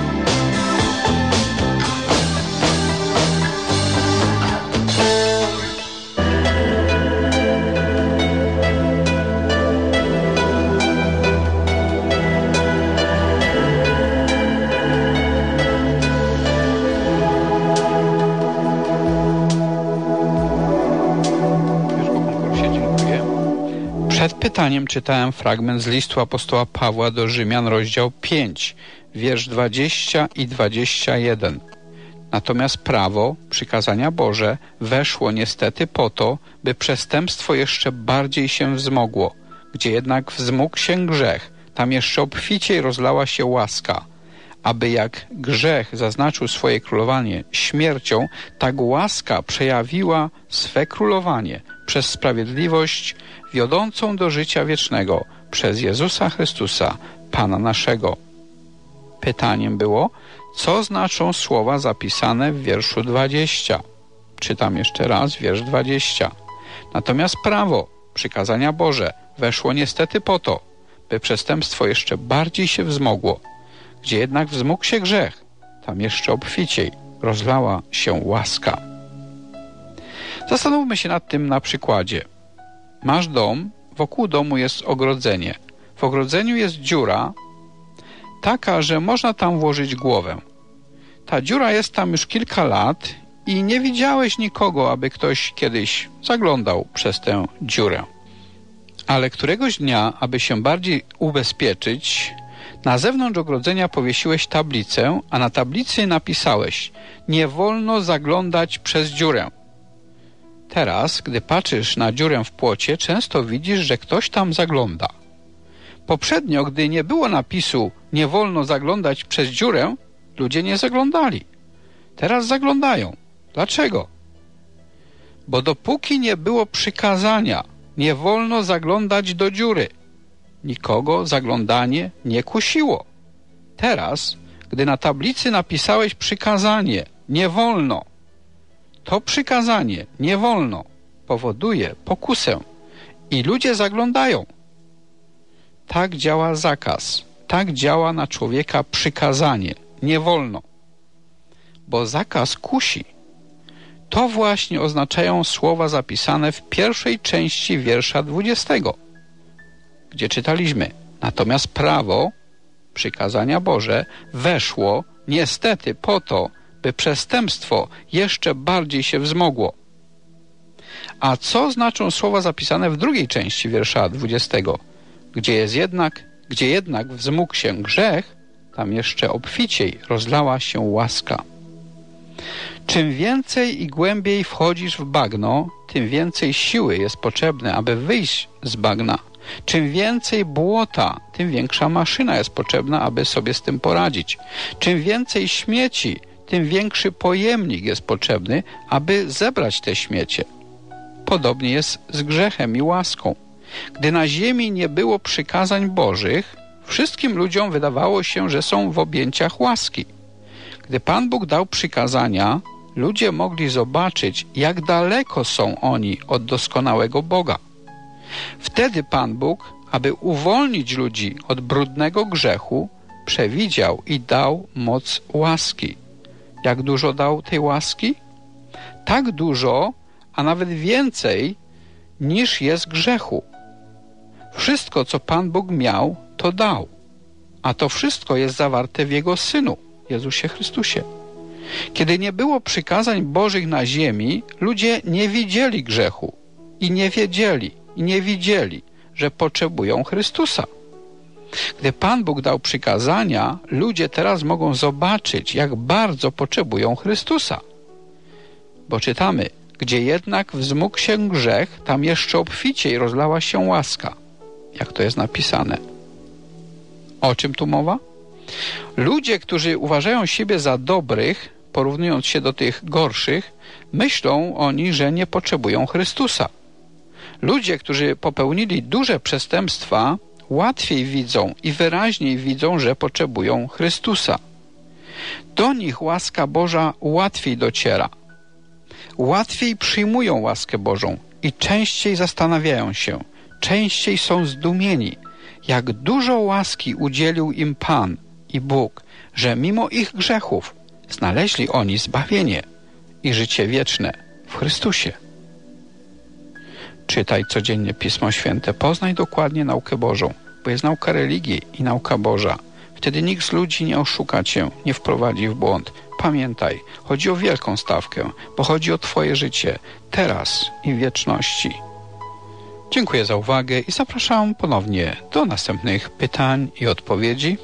Przed pytaniem czytałem fragment z listu apostoła Pawła do Rzymian, rozdział 5, wiersz 20 i 21. Natomiast prawo, przykazania Boże, weszło niestety po to, by przestępstwo jeszcze bardziej się wzmogło. Gdzie jednak wzmógł się grzech, tam jeszcze obficiej rozlała się łaska. Aby jak grzech zaznaczył swoje królowanie śmiercią, tak łaska przejawiła swe królowanie przez sprawiedliwość wiodącą do życia wiecznego przez Jezusa Chrystusa, Pana naszego. Pytaniem było, co znaczą słowa zapisane w wierszu 20. Czytam jeszcze raz wiersz 20. Natomiast prawo, przykazania Boże, weszło niestety po to, by przestępstwo jeszcze bardziej się wzmogło. Gdzie jednak wzmógł się grzech, tam jeszcze obficiej rozlała się łaska. Zastanówmy się nad tym na przykładzie. Masz dom, wokół domu jest ogrodzenie. W ogrodzeniu jest dziura taka, że można tam włożyć głowę. Ta dziura jest tam już kilka lat i nie widziałeś nikogo, aby ktoś kiedyś zaglądał przez tę dziurę. Ale któregoś dnia, aby się bardziej ubezpieczyć, na zewnątrz ogrodzenia powiesiłeś tablicę, a na tablicy napisałeś: nie wolno zaglądać przez dziurę. Teraz, gdy patrzysz na dziurę w płocie, często widzisz, że ktoś tam zagląda. Poprzednio, gdy nie było napisu nie wolno zaglądać przez dziurę, ludzie nie zaglądali. Teraz zaglądają. Dlaczego? Bo dopóki nie było przykazania nie wolno zaglądać do dziury, nikogo zaglądanie nie kusiło. Teraz, gdy na tablicy napisałeś przykazanie nie wolno, to przykazanie nie wolno powoduje pokusę i ludzie zaglądają. Tak działa zakaz, tak działa na człowieka przykazanie nie wolno, bo zakaz kusi. To właśnie oznaczają słowa zapisane w pierwszej części wiersza 20, gdzie czytaliśmy: natomiast prawo, przykazania Boże, weszło niestety po to, by przestępstwo jeszcze bardziej się wzmogło. A co znaczą słowa zapisane w drugiej części wiersza 20, gdzie jednak wzmógł się grzech, tam jeszcze obficiej rozlała się łaska. Czym więcej i głębiej wchodzisz w bagno, tym więcej siły jest potrzebne, aby wyjść z bagna. Czym więcej błota, tym większa maszyna jest potrzebna, aby sobie z tym poradzić. Czym więcej śmieci, tym większy pojemnik jest potrzebny, aby zebrać te śmiecie. Podobnie jest z grzechem i łaską. Gdy na ziemi nie było przykazań Bożych, wszystkim ludziom wydawało się, że są w objęciach łaski. Gdy Pan Bóg dał przykazania, ludzie mogli zobaczyć, jak daleko są oni od doskonałego Boga. Wtedy Pan Bóg, aby uwolnić ludzi od brudnego grzechu, przewidział i dał moc łaski. Jak dużo dał tej łaski? Tak dużo, a nawet więcej, niż jest grzechu. Wszystko, co Pan Bóg miał, to dał. A to wszystko jest zawarte w Jego Synu, Jezusie Chrystusie. Kiedy nie było przykazań Bożych na ziemi, ludzie nie widzieli grzechu i nie widzieli, że potrzebują Chrystusa. Gdy Pan Bóg dał przykazania, ludzie teraz mogą zobaczyć, jak bardzo potrzebują Chrystusa. Bo czytamy, gdzie jednak wzmógł się grzech, tam jeszcze obficiej rozlała się łaska. Jak to jest napisane? O czym tu mowa? Ludzie, którzy uważają siebie za dobrych, porównując się do tych gorszych, myślą oni, że nie potrzebują Chrystusa. Ludzie, którzy popełnili duże przestępstwa, łatwiej widzą i wyraźniej widzą, że potrzebują Chrystusa. Do nich łaska Boża łatwiej dociera. Łatwiej przyjmują łaskę Bożą i częściej zastanawiają się, częściej są zdumieni, jak dużo łaski udzielił im Pan i Bóg, że mimo ich grzechów znaleźli oni zbawienie i życie wieczne w Chrystusie. Czytaj codziennie Pismo Święte, poznaj dokładnie naukę Bożą, bo jest nauka religii i nauka Boża. Wtedy nikt z ludzi nie oszuka cię, nie wprowadzi w błąd. Pamiętaj, chodzi o wielką stawkę, bo chodzi o twoje życie, teraz i w wieczności. Dziękuję za uwagę i zapraszam ponownie do następnych pytań i odpowiedzi.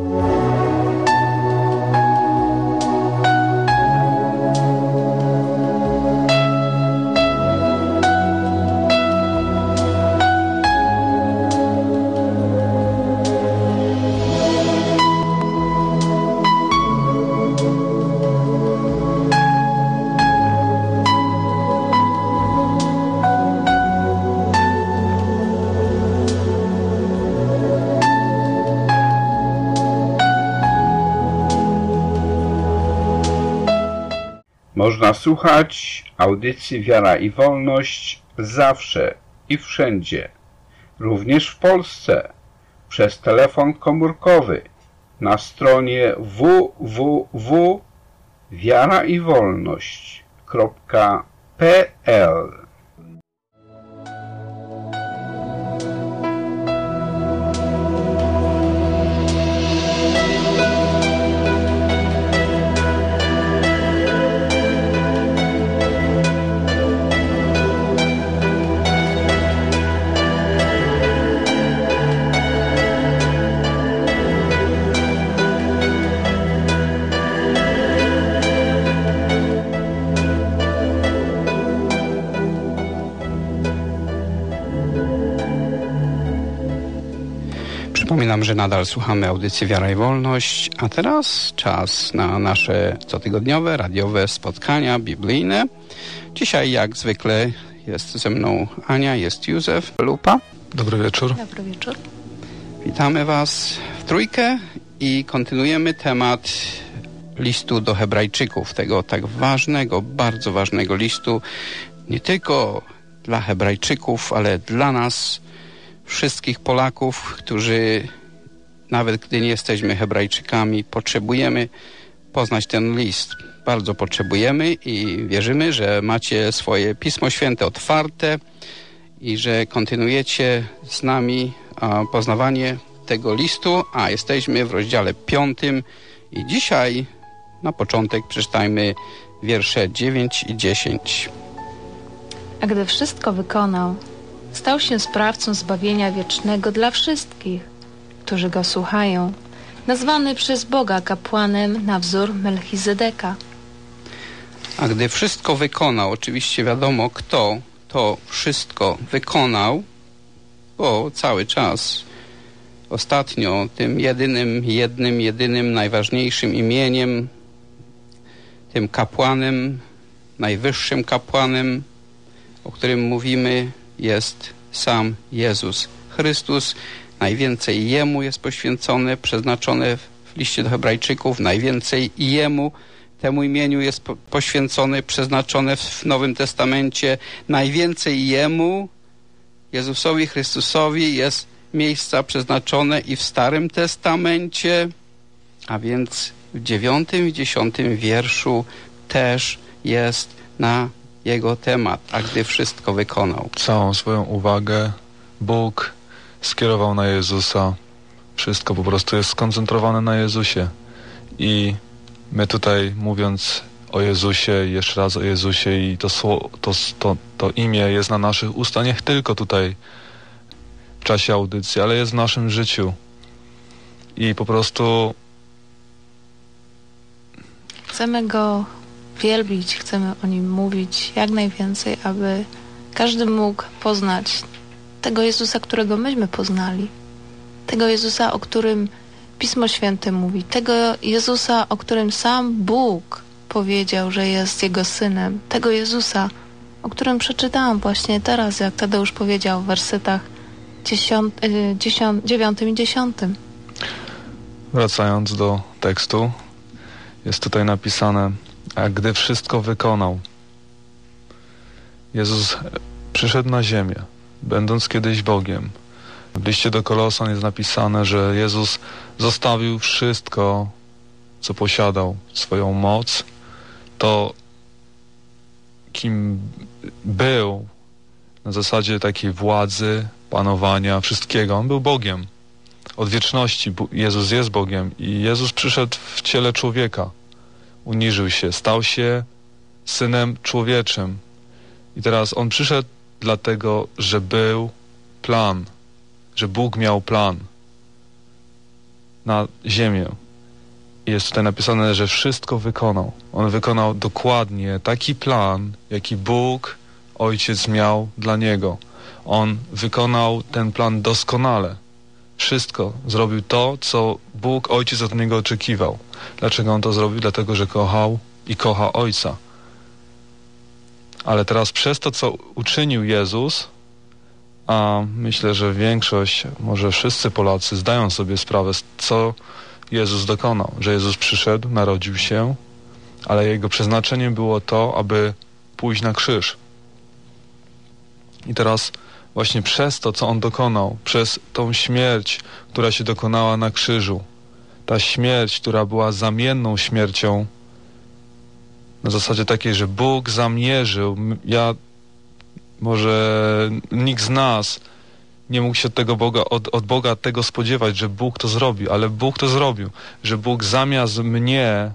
Można słuchać audycji Wiara i Wolność zawsze i wszędzie, również w Polsce, przez telefon komórkowy na stronie www.wiaraiwolność.pl. Przypominam, że nadal słuchamy audycji Wiara i Wolność, a teraz czas na nasze cotygodniowe, radiowe spotkania biblijne. Dzisiaj jak zwykle jest ze mną Ania, jest Józef Lupa. Dobry wieczór. Dobry wieczór. Witamy Was w trójkę i kontynuujemy temat listu do Hebrajczyków, tego tak ważnego, bardzo ważnego listu, nie tylko dla Hebrajczyków, ale dla nas, wszystkich Polaków, którzy nawet gdy nie jesteśmy Hebrajczykami, potrzebujemy poznać ten list. Bardzo potrzebujemy i wierzymy, że macie swoje Pismo Święte otwarte i że kontynuujecie z nami poznawanie tego listu, a jesteśmy w rozdziale 5 i dzisiaj na początek przeczytajmy wiersze 9 i 10. A gdy wszystko wykonał, stał się sprawcą zbawienia wiecznego dla wszystkich, którzy go słuchają, nazwany przez Boga kapłanem na wzór Melchizedeka. A gdy wszystko wykonał, oczywiście wiadomo, kto to wszystko wykonał, bo cały czas ostatnio tym jedynym, najważniejszym imieniem, tym kapłanem, najwyższym kapłanem, o którym mówimy, jest sam Jezus Chrystus. Najwięcej Jemu jest poświęcone, przeznaczone w liście do Hebrajczyków, najwięcej Jemu, temu imieniu jest poświęcone, przeznaczone w Nowym Testamencie. Najwięcej Jemu, Jezusowi Chrystusowi, jest miejsca przeznaczone i w Starym Testamencie, a więc w 9 i 10 wierszu też jest na Jego temat, a gdy wszystko wykonał. Całą swoją uwagę Bóg skierował na Jezusa. Wszystko po prostu jest skoncentrowane na Jezusie. I my tutaj, mówiąc o Jezusie, jeszcze raz o Jezusie, i to imię jest na naszych ustach, nie tylko tutaj w czasie audycji, ale jest w naszym życiu. I po prostu chcemy Go wielbić, chcemy o Nim mówić jak najwięcej, aby każdy mógł poznać tego Jezusa, którego myśmy poznali. Tego Jezusa, o którym Pismo Święte mówi. Tego Jezusa, o którym sam Bóg powiedział, że jest Jego Synem. Tego Jezusa, o którym przeczytałam właśnie teraz, jak Tadeusz powiedział w wersetach 9 i 10. Wracając do tekstu, jest tutaj napisane: a gdy wszystko wykonał. Jezus przyszedł na ziemię, będąc kiedyś Bogiem. W liście do Kolosan jest napisane, że Jezus zostawił wszystko, co posiadał, swoją moc, to kim był na zasadzie takiej władzy, panowania, wszystkiego. On był Bogiem. Od wieczności Jezus jest Bogiem i Jezus przyszedł w ciele człowieka. Uniżył się, stał się Synem Człowieczym. I teraz On przyszedł dlatego, że był plan, że Bóg miał plan na ziemię. I jest tutaj napisane, że wszystko wykonał. On wykonał dokładnie taki plan, jaki Bóg, Ojciec, miał dla Niego. On wykonał ten plan doskonale. Wszystko. Zrobił to, co Bóg, Ojciec od Niego oczekiwał. Dlaczego On to zrobił? Dlatego, że kochał i kocha Ojca. Ale teraz przez to, co uczynił Jezus, a myślę, że większość, może wszyscy Polacy zdają sobie sprawę, co Jezus dokonał. Że Jezus przyszedł, narodził się, ale Jego przeznaczeniem było to, aby pójść na krzyż. I teraz właśnie przez to, co On dokonał, przez tą śmierć, która się dokonała na krzyżu, ta śmierć, która była zamienną śmiercią, na zasadzie takiej, że Bóg zamierzył, może nikt z nas nie mógł się od Boga tego spodziewać, że Bóg to zrobi, ale Bóg to zrobił, że Bóg zamiast mnie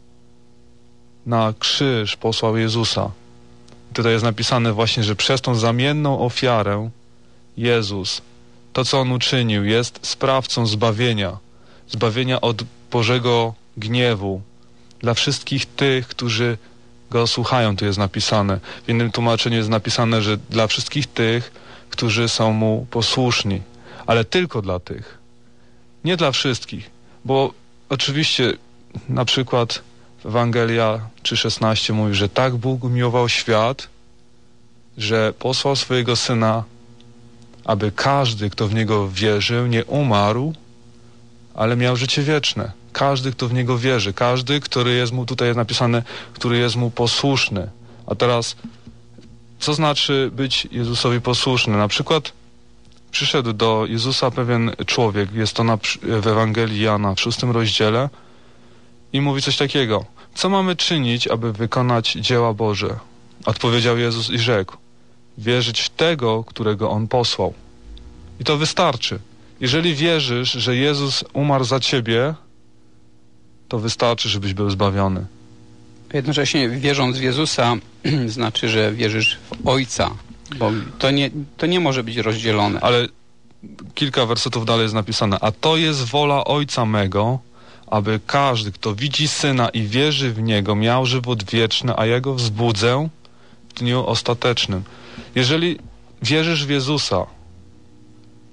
na krzyż posłał Jezusa. Tutaj jest napisane właśnie, że przez tą zamienną ofiarę Jezus, to co On uczynił, jest sprawcą zbawienia od Bożego gniewu dla wszystkich tych, którzy Go słuchają. Tu jest napisane. W innym tłumaczeniu jest napisane, że dla wszystkich tych, którzy są Mu posłuszni. Ale tylko dla tych. Nie dla wszystkich. Bo oczywiście na przykład Ewangelia 3,16 mówi, że tak Bóg umiłował świat, że posłał swojego Syna, aby każdy, kto w Niego wierzył, nie umarł, ale miał życie wieczne. Każdy, kto w Niego wierzy, każdy, który jest Mu, tutaj jest napisane, który jest Mu posłuszny. A teraz, co znaczy być Jezusowi posłuszny? Na przykład przyszedł do Jezusa pewien człowiek, jest to w Ewangelii Jana w 6 rozdziale, i mówi coś takiego: co mamy czynić, aby wykonać dzieła Boże? Odpowiedział Jezus i rzekł: wierzyć w tego, którego On posłał. I to wystarczy. Jeżeli wierzysz, że Jezus umarł za ciebie, to wystarczy, żebyś był zbawiony. Jednocześnie wierząc w Jezusa znaczy, że wierzysz w Ojca, bo to nie może być rozdzielone. Ale kilka wersetów dalej jest napisane: a to jest wola Ojca mego, aby każdy, kto widzi Syna i wierzy w Niego, miał żywot wieczny, a ja go wzbudzę w dniu ostatecznym. Jeżeli wierzysz w Jezusa,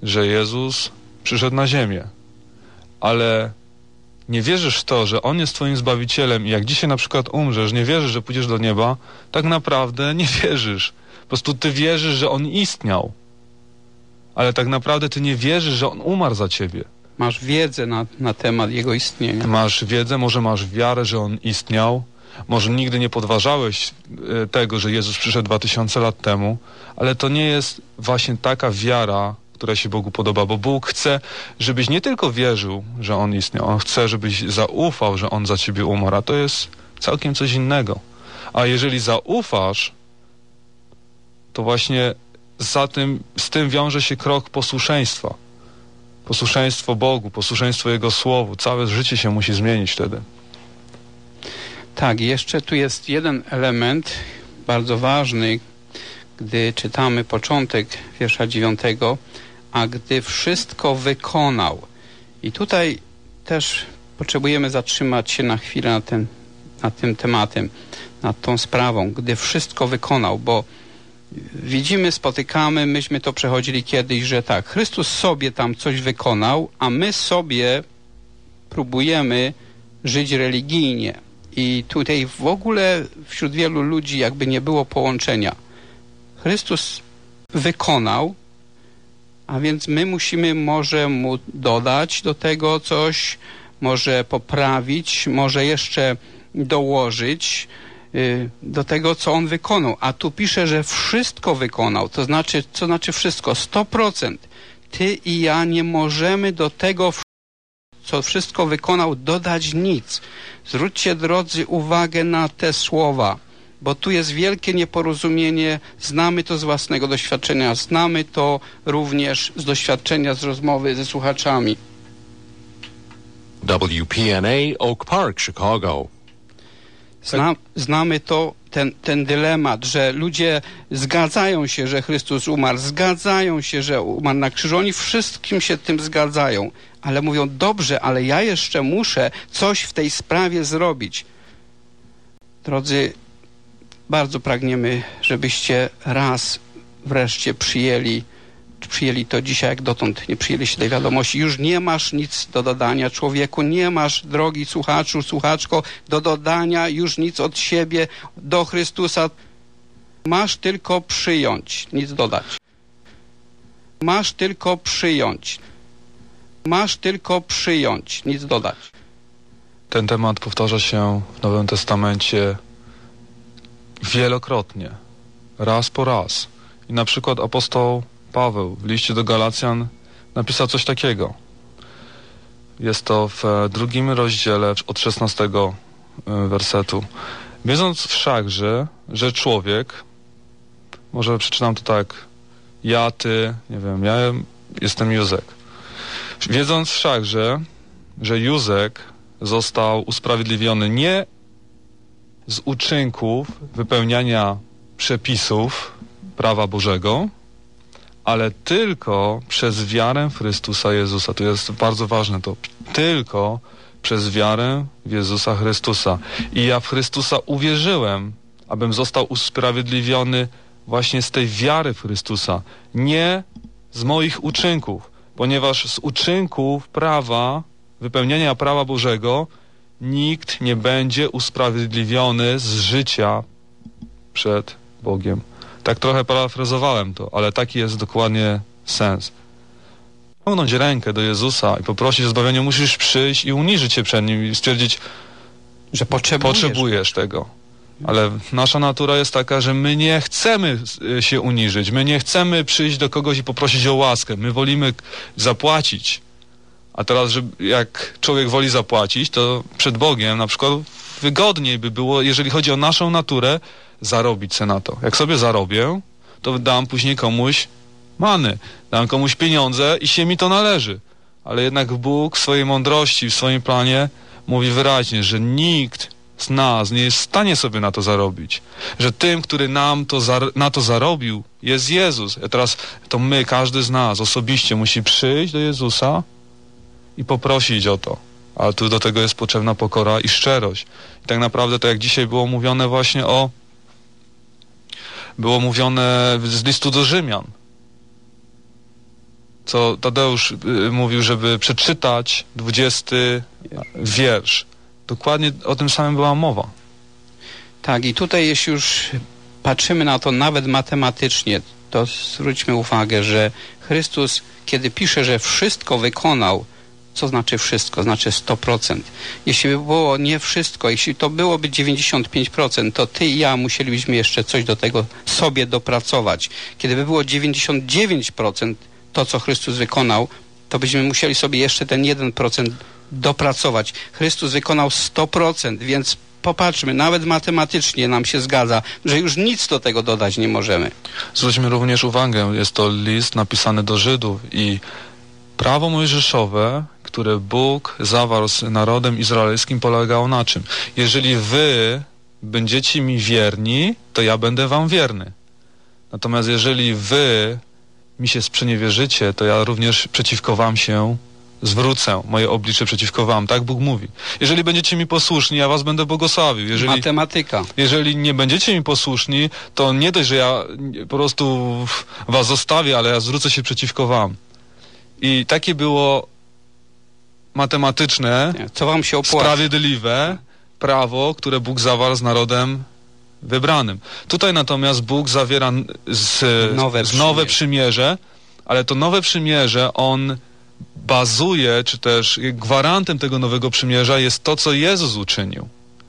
że Jezus przyszedł na ziemię, ale nie wierzysz w to, że On jest twoim Zbawicielem i jak dzisiaj na przykład umrzesz, nie wierzysz, że pójdziesz do nieba, tak naprawdę nie wierzysz. Po prostu ty wierzysz, że On istniał, ale tak naprawdę ty nie wierzysz, że On umarł za ciebie. Masz wiedzę na temat Jego istnienia. Masz wiedzę, może masz wiarę, że On istniał, może nigdy nie podważałeś tego, że Jezus przyszedł 2000 lat temu, ale to nie jest właśnie taka wiara, która się Bogu podoba, bo Bóg chce, żebyś nie tylko wierzył, że On istniał, On chce, żebyś zaufał, że On za ciebie umarł, a to jest całkiem coś innego. A jeżeli zaufasz, to właśnie z tym wiąże się krok posłuszeństwa. Posłuszeństwo Bogu, posłuszeństwo Jego Słowu. Całe życie się musi zmienić wtedy. Tak, jeszcze tu jest jeden element bardzo ważny, gdy czytamy początek wiersza 9, a gdy wszystko wykonał. I tutaj też potrzebujemy zatrzymać się na chwilę nad tym tematem, nad tą sprawą, gdy wszystko wykonał, bo widzimy, spotykamy, myśmy to przechodzili kiedyś, że tak, Chrystus sobie tam coś wykonał, a my sobie próbujemy żyć religijnie. I tutaj w ogóle wśród wielu ludzi jakby nie było połączenia. Chrystus wykonał, a więc my musimy może Mu dodać do tego coś, może poprawić, może jeszcze dołożyć do tego, co On wykonał. A tu pisze, że wszystko wykonał. To znaczy, co znaczy wszystko? 100%. Ty i ja nie możemy do tego, co wszystko wykonał, dodać nic. Zwróćcie, drodzy, uwagę na te słowa, bo tu jest wielkie nieporozumienie. Znamy to z własnego doświadczenia, znamy to również z doświadczenia z rozmowy ze słuchaczami. WPNA Oak Park, Chicago. Znamy to, ten dylemat, że ludzie zgadzają się, że Chrystus umarł, zgadzają się, że umarł na krzyżu. Oni wszystkim się tym zgadzają, ale mówią, dobrze, ale ja jeszcze muszę coś w tej sprawie zrobić. Drodzy, bardzo pragniemy, żebyście raz wreszcie przyjęli to dzisiaj, jak dotąd nie przyjęliście tej wiadomości. Już nie masz nic do dodania, człowieku, nie masz, drogi słuchaczu, słuchaczko, do dodania już nic od siebie do Chrystusa. Masz tylko przyjąć, nic dodać. Masz tylko przyjąć. Masz tylko przyjąć, nic dodać. Ten temat powtarza się w Nowym Testamencie wielokrotnie, raz po raz. I na przykład apostoł Paweł w liście do Galacjan napisał coś takiego. Jest to w 2 rozdziale od 16 wersetu. Wiedząc wszakże, że człowiek, może przeczytam to tak, ja, ty, nie wiem, ja jestem Józek. Wiedząc wszakże, że Józek został usprawiedliwiony nie z uczynków wypełniania przepisów prawa Bożego, ale tylko przez wiarę w Chrystusa Jezusa. To jest bardzo ważne to. Tylko przez wiarę w Jezusa Chrystusa. I ja w Chrystusa uwierzyłem, abym został usprawiedliwiony właśnie z tej wiary w Chrystusa. Nie z moich uczynków, ponieważ z uczynków prawa, wypełniania prawa Bożego, nikt nie będzie usprawiedliwiony z życia przed Bogiem. Tak trochę parafrazowałem to, ale taki jest dokładnie sens. Ciągnąć rękę do Jezusa i poprosić o zbawienie, musisz przyjść i uniżyć się przed Nim i stwierdzić, że potrzebujesz tego. Ale nasza natura jest taka, że my nie chcemy się uniżyć, my nie chcemy przyjść do kogoś i poprosić o łaskę, my wolimy zapłacić. A teraz, że jak człowiek woli zapłacić, to przed Bogiem na przykład wygodniej by było, jeżeli chodzi o naszą naturę, zarobić se na to. Jak sobie zarobię, to dam później komuś many, dam komuś pieniądze i się mi to należy. Ale jednak Bóg w swojej mądrości, w swoim planie mówi wyraźnie, że nikt z nas nie jest w stanie sobie na to zarobić. Że tym, który nam na to zarobił, jest Jezus. A teraz to my, każdy z nas osobiście musi przyjść do Jezusa i poprosić o to. Ale tu do tego jest potrzebna pokora i szczerość. I tak naprawdę to jak dzisiaj było mówione właśnie z listu do Rzymian. co Tadeusz mówił, żeby przeczytać 20 wiersz. Dokładnie o tym samym była mowa. Tak, i tutaj jeśli już patrzymy na to nawet matematycznie, to zwróćmy uwagę, że Chrystus, kiedy pisze, że wszystko wykonał, co znaczy wszystko? Znaczy 100%. Jeśli by było nie wszystko, jeśli to byłoby 95%, to ty i ja musielibyśmy jeszcze coś do tego sobie dopracować. Kiedy by było 99% to, co Chrystus wykonał, to byśmy musieli sobie jeszcze ten 1% dopracować. Chrystus wykonał 100%, więc popatrzmy, nawet matematycznie nam się zgadza, że już nic do tego dodać nie możemy. Zwróćmy również uwagę, jest to list napisany do Żydów i prawo mojżeszowe, które Bóg zawarł z narodem izraelskim, polegało na czym? Jeżeli wy będziecie mi wierni, to ja będę wam wierny. Natomiast jeżeli wy mi się sprzeniewierzycie, to ja również przeciwko wam się zwrócę, moje oblicze przeciwko wam. Tak Bóg mówi. Jeżeli będziecie mi posłuszni, ja was będę błogosławił. Matematyka. Jeżeli nie będziecie mi posłuszni, to nie dość, że ja po prostu was zostawię, ale ja zwrócę się przeciwko wam. I takie było matematyczne, co wam się opłaca? Sprawiedliwe prawo, które Bóg zawarł z narodem wybranym. Tutaj natomiast Bóg zawiera nowe przymierze, ale to nowe przymierze, on bazuje, czy też gwarantem tego nowego przymierza jest to, co Jezus uczynił.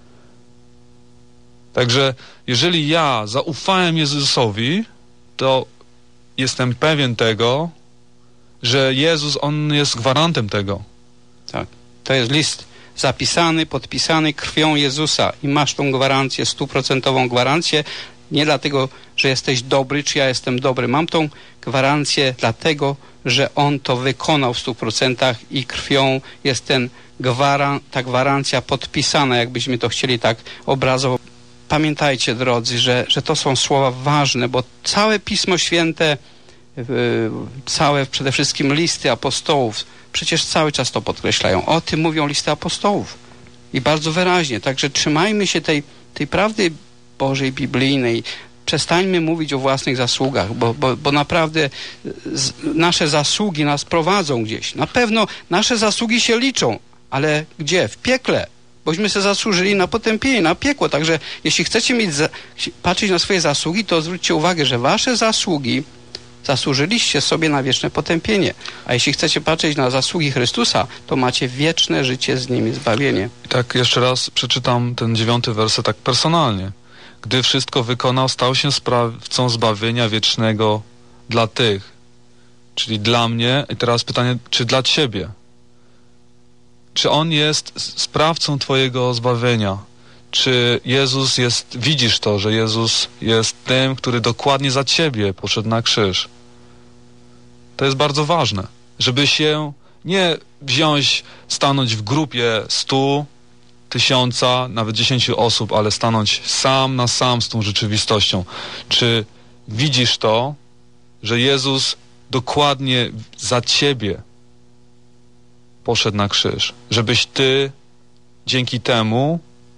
Także jeżeli ja zaufałem Jezusowi, to jestem pewien tego, że Jezus, On jest gwarantem tego. Tak. To jest list zapisany, podpisany krwią Jezusa i masz tą gwarancję, 100% gwarancję, nie dlatego, że jesteś dobry, czy ja jestem dobry. Mam tą gwarancję dlatego, że On to wykonał w 100% i krwią jest ta gwarancja podpisana, jakbyśmy to chcieli tak obrazowo. Pamiętajcie, drodzy, że to są słowa ważne, bo całe Pismo Święte, całe przede wszystkim listy apostołów, przecież cały czas to podkreślają. O tym mówią listy apostołów i bardzo wyraźnie. Także trzymajmy się tej prawdy Bożej, biblijnej. Przestańmy mówić o własnych zasługach, bo naprawdę nasze zasługi nas prowadzą gdzieś. Na pewno nasze zasługi się liczą, ale gdzie? W piekle. Bośmy się zasłużyli na potępienie, na piekło. Także jeśli chcecie patrzeć na swoje zasługi, to zwróćcie uwagę, że wasze zasługi zasłużyliście sobie na wieczne potępienie. A jeśli chcecie patrzeć na zasługi Chrystusa, to macie wieczne życie z Nim i zbawienie. I tak jeszcze raz przeczytam ten 9 werset tak personalnie. Gdy wszystko wykonał, stał się sprawcą zbawienia wiecznego dla tych. Czyli dla mnie. I teraz pytanie, czy dla ciebie? Czy On jest sprawcą twojego zbawienia? Czy Jezus jest, widzisz to, że Jezus jest tym, który dokładnie za ciebie poszedł na krzyż? To jest bardzo ważne, żeby się nie stanąć w grupie 100, 1000, nawet 10 osób, ale stanąć sam na sam z tą rzeczywistością. Czy widzisz to, że Jezus dokładnie za ciebie poszedł na krzyż? Żebyś ty dzięki temu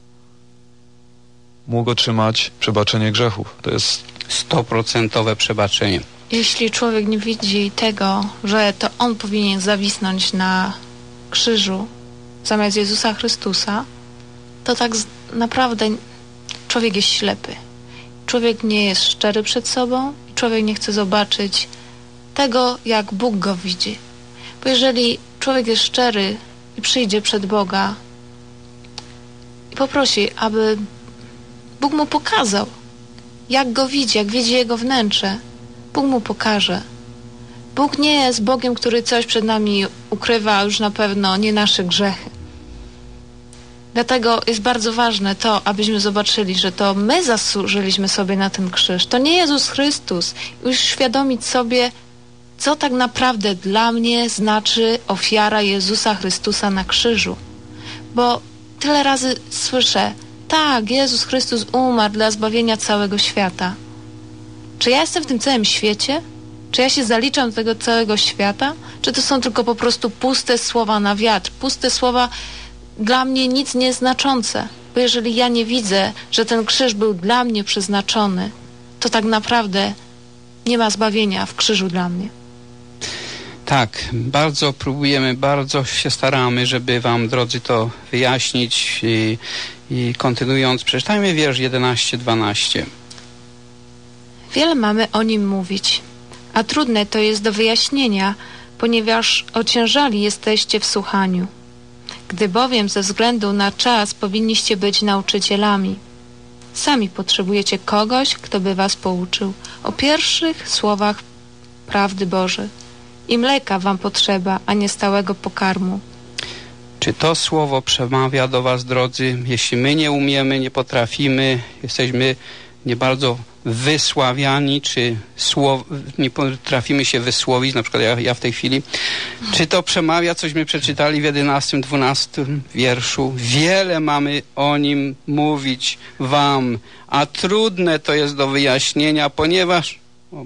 mógł otrzymać przebaczenie grzechów. To jest 100% przebaczenie. Jeśli człowiek nie widzi tego, że to on powinien zawisnąć na krzyżu zamiast Jezusa Chrystusa, to tak naprawdę człowiek jest ślepy. Człowiek nie jest szczery przed sobą, człowiek nie chce zobaczyć tego, jak Bóg go widzi. Bo jeżeli człowiek jest szczery i przyjdzie przed Boga i poprosi, aby Bóg mu pokazał, jak go widzi, jak widzi jego wnętrze, Bóg mu pokaże. Bóg nie jest Bogiem, który coś przed nami ukrywa, a już na pewno nie nasze grzechy. Dlatego jest bardzo ważne to, abyśmy zobaczyli, że to my zasłużyliśmy sobie na ten krzyż. To nie Jezus Chrystus. Uświadomić sobie, co tak naprawdę dla mnie znaczy ofiara Jezusa Chrystusa na krzyżu. Bo tyle razy słyszę, tak, Jezus Chrystus umarł dla zbawienia całego świata. Czy ja jestem w tym całym świecie? Czy ja się zaliczam do tego całego świata? Czy to są tylko po prostu puste słowa na wiatr? Puste słowa dla mnie nic nieznaczące. Bo jeżeli ja nie widzę, że ten krzyż był dla mnie przeznaczony, to tak naprawdę nie ma zbawienia w krzyżu dla mnie. Tak, bardzo próbujemy, bardzo się staramy, żeby wam, drodzy, to wyjaśnić i kontynuując, przeczytajmy wiersz 11-12. Wiele mamy o nim mówić, a trudne to jest do wyjaśnienia, ponieważ ociężali jesteście w słuchaniu. Gdy bowiem ze względu na czas powinniście być nauczycielami. Sami potrzebujecie kogoś, kto by was pouczył o pierwszych słowach prawdy Bożej. I mleka wam potrzeba, a nie stałego pokarmu. Czy to słowo przemawia do was, drodzy? Jeśli my nie umiemy, nie potrafimy, jesteśmy nie bardzo wysławiani, czy nie potrafimy się wysłowić, na przykład ja w tej chwili, czy to przemawia, cośmy przeczytali w 11-12 wierszu? Wiele mamy o nim mówić wam, a trudne to jest do wyjaśnienia, ponieważ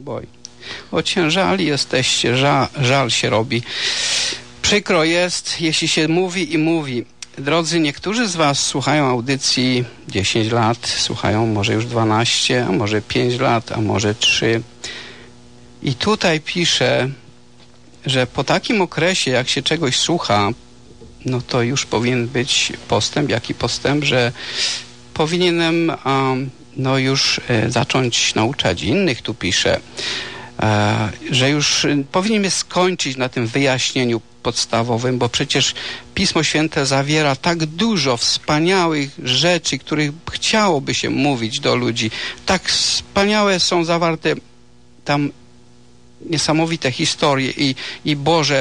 ociężali jesteście, żal się robi. Przykro jest, jeśli się mówi i mówi. Drodzy, niektórzy z was słuchają audycji 10 lat, słuchają może już 12, a może 5 lat, a może 3. I tutaj pisze, że po takim okresie, jak się czegoś słucha, no to już powinien być postęp. Jaki postęp? Że powinienem już zacząć nauczać innych, tu pisze, że już powinniśmy skończyć na tym wyjaśnieniu podstawowym, bo przecież Pismo Święte zawiera tak dużo wspaniałych rzeczy, których chciałoby się mówić do ludzi. Tak wspaniałe są zawarte tam niesamowite historie i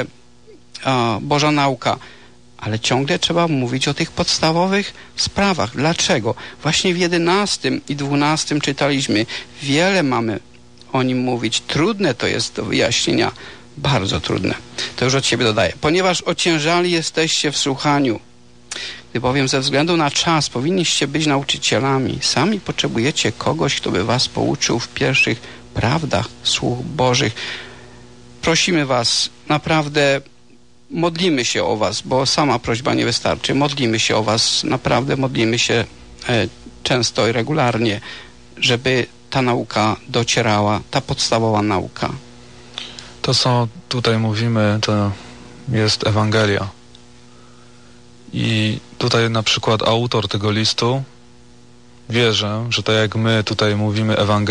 Boża nauka. Ale ciągle trzeba mówić o tych podstawowych sprawach. Dlaczego? Właśnie w 11 i 12 czytaliśmy, wiele mamy o nim mówić. Trudne to jest do wyjaśnienia. Bardzo trudne. To już od siebie dodaję. Ponieważ ociężali jesteście w słuchaniu. Gdy bowiem ze względu na czas powinniście być nauczycielami. Sami potrzebujecie kogoś, kto by was pouczył w pierwszych prawdach słów Bożych. Prosimy was, naprawdę modlimy się o was, bo sama prośba nie wystarczy. Modlimy się o was, naprawdę modlimy się często i regularnie, żeby ta nauka docierała, ta podstawowa nauka. To, co tutaj mówimy, to jest Ewangelia. I tutaj na przykład autor tego listu wierzę, że tak jak my tutaj mówimy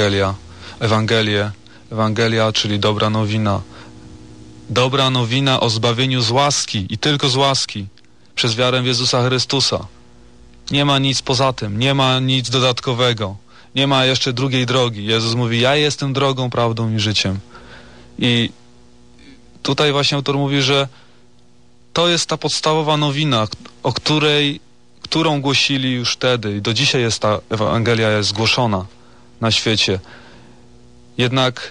Ewangelia, czyli dobra nowina. Dobra nowina o zbawieniu z łaski i tylko z łaski przez wiarę w Jezusa Chrystusa. Nie ma nic poza tym, nie ma nic dodatkowego. Nie ma jeszcze drugiej drogi. Jezus mówi, ja jestem drogą, prawdą i życiem. I tutaj właśnie autor mówi, że to jest ta podstawowa nowina, którą głosili już wtedy i do dzisiaj jest ta Ewangelia jest głoszona na świecie. Jednak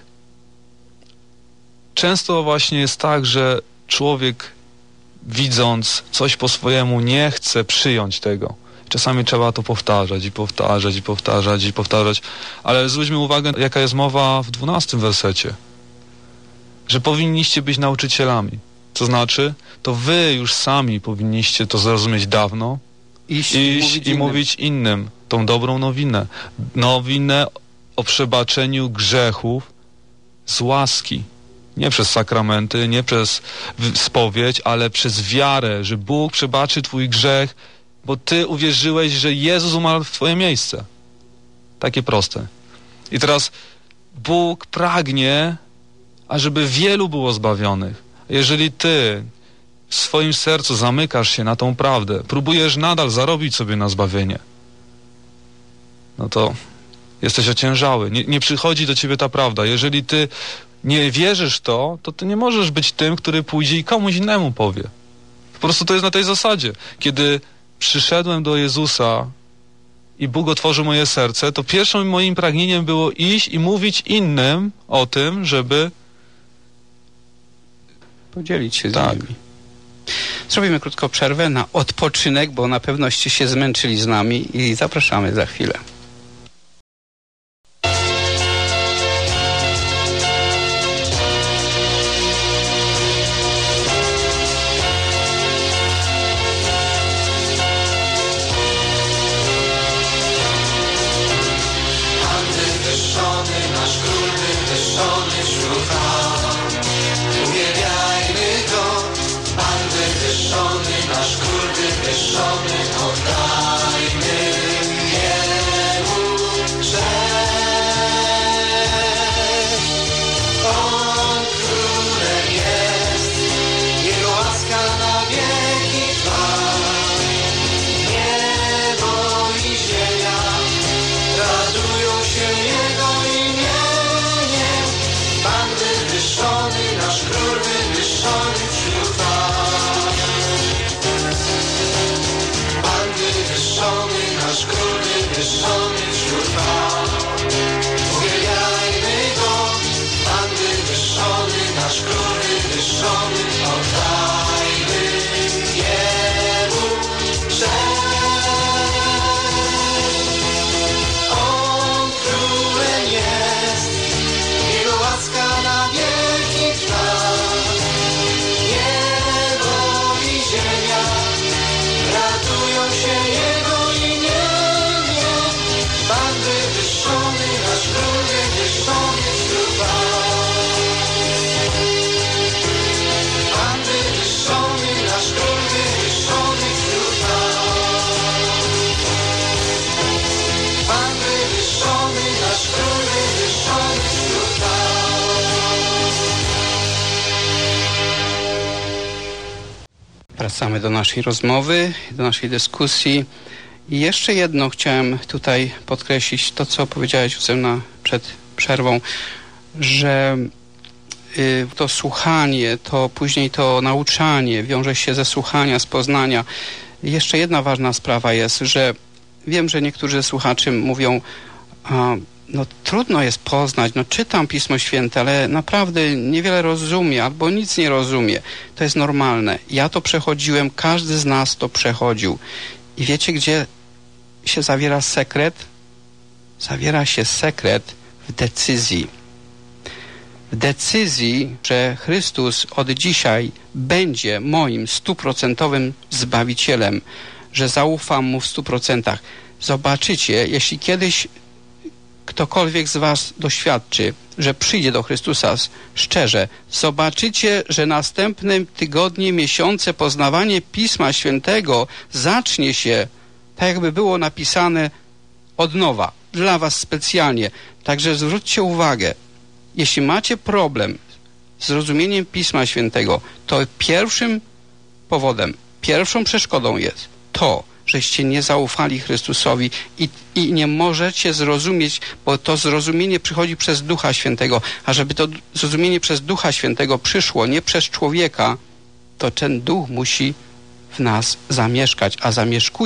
często właśnie jest tak, że człowiek widząc coś po swojemu nie chce przyjąć tego. Czasami trzeba to powtarzać, ale zwróćmy uwagę, jaka jest mowa w 12 wersecie. Że powinniście być nauczycielami. To znaczy, to wy już sami powinniście to zrozumieć dawno, iść i mówić innym tą dobrą nowinę. Nowinę o przebaczeniu grzechów z łaski. Nie przez sakramenty, nie przez spowiedź, ale przez wiarę, że Bóg przebaczy twój grzech, bo ty uwierzyłeś, że Jezus umarł w twoje miejsce. Takie proste. I teraz Bóg pragnie, ażeby wielu było zbawionych. Jeżeli ty w swoim sercu zamykasz się na tą prawdę, próbujesz nadal zarobić sobie na zbawienie, no to jesteś ociężały. Nie przychodzi do ciebie ta prawda. Jeżeli ty nie wierzysz to ty nie możesz być tym, który pójdzie i komuś innemu powie. Po prostu to jest na tej zasadzie. Kiedy przyszedłem do Jezusa i Bóg otworzył moje serce, to pierwszym moim pragnieniem było iść i mówić innym o tym, żeby podzielić się z nimi. Zrobimy krótką przerwę na odpoczynek, bo na pewnoście się zmęczyli z nami i zapraszamy za chwilę. Nasz król wywyższony wśród chwał. Uwielbiajmy Wracamy do naszej rozmowy, do naszej dyskusji. I jeszcze jedno chciałem tutaj podkreślić, to co powiedziałeś, Józef, przed przerwą, że to słuchanie, to później to nauczanie wiąże się ze słuchania, z poznania. Jeszcze jedna ważna sprawa jest, że wiem, że niektórzy słuchacze mówią, no trudno jest poznać, no czytam Pismo Święte, ale naprawdę niewiele rozumie albo nic nie rozumie. To jest normalne. Ja to przechodziłem, każdy z nas to przechodził. I wiecie, gdzie się zawiera sekret? Zawiera się sekret w decyzji. W decyzji, że Chrystus od dzisiaj będzie moim 100% Zbawicielem, że zaufam Mu w 100%. Zobaczycie, jeśli kiedyś ktokolwiek z was doświadczy, że przyjdzie do Chrystusa szczerze, zobaczycie, że następne tygodnie, miesiące poznawanie Pisma Świętego zacznie się, tak jakby było napisane od nowa, dla was specjalnie. Także zwróćcie uwagę, jeśli macie problem z zrozumieniem Pisma Świętego, to pierwszym powodem, pierwszą przeszkodą jest to, żeście nie zaufali Chrystusowi i nie możecie zrozumieć, bo to zrozumienie przychodzi przez Ducha Świętego, a żeby to zrozumienie przez Ducha Świętego przyszło, nie przez człowieka, to ten Duch musi w nas zamieszkać, a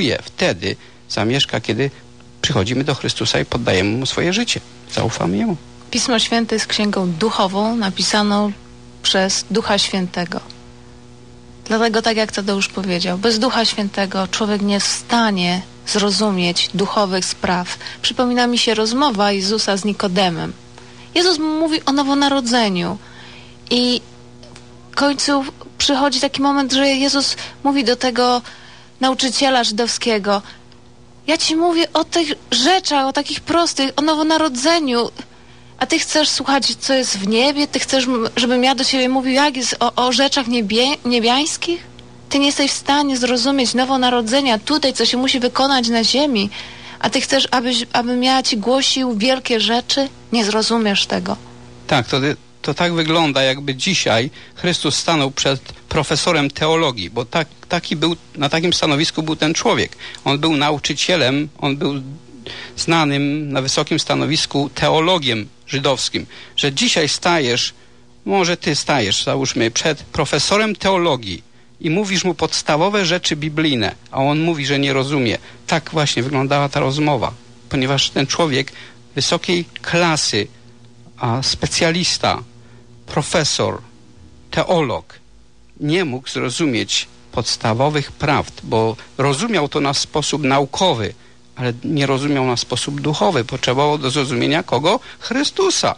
zamieszka, kiedy przychodzimy do Chrystusa i poddajemy Mu swoje życie. Zaufamy Jemu. Pismo Święte jest księgą duchową, napisaną przez Ducha Świętego. Dlatego, tak jak Tadeusz powiedział, bez Ducha Świętego człowiek nie jest w stanie zrozumieć duchowych spraw. Przypomina mi się rozmowa Jezusa z Nikodemem. Jezus mówi o nowonarodzeniu i w końcu przychodzi taki moment, że Jezus mówi do tego nauczyciela żydowskiego: ja ci mówię o tych rzeczach, o takich prostych, o nowonarodzeniu, a ty chcesz słuchać, co jest w niebie? Ty chcesz, żebym ja do ciebie mówił, jak jest o rzeczach niebiańskich? Ty nie jesteś w stanie zrozumieć nowonarodzenia tutaj, co się musi wykonać na ziemi, a ty chcesz, abym ja ci głosił wielkie rzeczy? Nie zrozumiesz tego. Tak, to tak wygląda, jakby dzisiaj Chrystus stanął przed profesorem teologii, bo na takim stanowisku był ten człowiek. On był nauczycielem, on był znanym na wysokim stanowisku teologiem żydowskim, że dzisiaj stajesz, może ty stajesz, załóżmy, przed profesorem teologii i mówisz mu podstawowe rzeczy biblijne, a on mówi, że nie rozumie. Tak właśnie wyglądała ta rozmowa, ponieważ ten człowiek wysokiej klasy, a specjalista, profesor, teolog, nie mógł zrozumieć podstawowych prawd, bo rozumiał to na sposób naukowy, ale nie rozumiał na sposób duchowy. Potrzebowało do zrozumienia kogo? Chrystusa.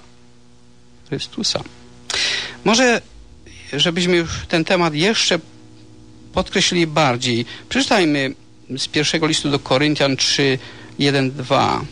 Może, żebyśmy już ten temat jeszcze podkreślili bardziej, przeczytajmy z pierwszego listu do Koryntian 3, 1, 2.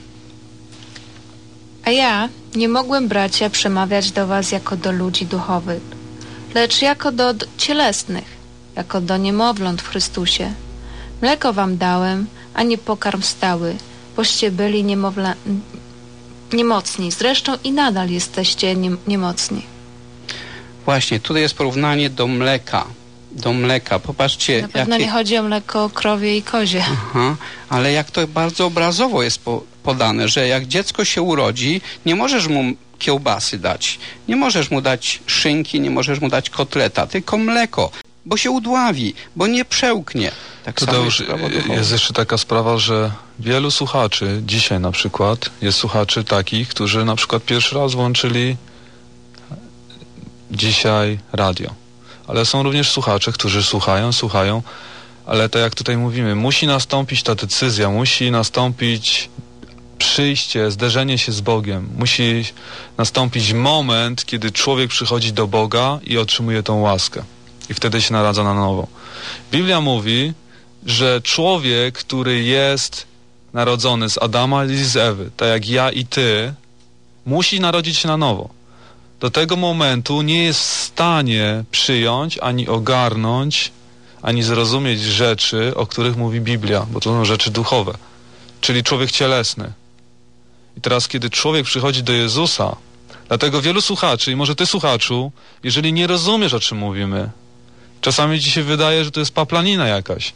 A ja nie mogłem, bracia, przemawiać do was jako do ludzi duchowych, lecz jako do cielesnych, jako do niemowląt w Chrystusie. Mleko wam dałem, a nie pokarm stały, boście byli niemocni. Zresztą i nadal jesteście niemocni. Właśnie, tutaj jest porównanie do mleka. Popatrzcie. Na pewno nie chodzi o mleko krowie i kozie. Aha, ale jak to bardzo obrazowo jest podane, że jak dziecko się urodzi, nie możesz mu kiełbasy dać, nie możesz mu dać szynki, nie możesz mu dać kotleta, tylko mleko, bo się udławi, bo nie przełknie. Tak samo jest jeszcze taka sprawa, że wielu słuchaczy, dzisiaj na przykład, jest słuchaczy takich, którzy na przykład pierwszy raz włączyli dzisiaj radio. Ale są również słuchacze, którzy słuchają, ale tak jak tutaj mówimy, musi nastąpić ta decyzja, musi nastąpić przyjście, zderzenie się z Bogiem. Musi nastąpić moment, kiedy człowiek przychodzi do Boga i otrzymuje tą łaskę. I wtedy się narodza na nowo. Biblia mówi, że człowiek, który jest narodzony z Adama i z Ewy, tak jak ja i ty, musi narodzić się na nowo. Do tego momentu nie jest w stanie przyjąć, ani ogarnąć, ani zrozumieć rzeczy, o których mówi Biblia, bo to są rzeczy duchowe, czyli człowiek cielesny. I teraz, kiedy człowiek przychodzi do Jezusa, dlatego wielu słuchaczy, i może ty słuchaczu, jeżeli nie rozumiesz, o czym mówimy, Czasami ci się wydaje, że to jest paplanina jakaś.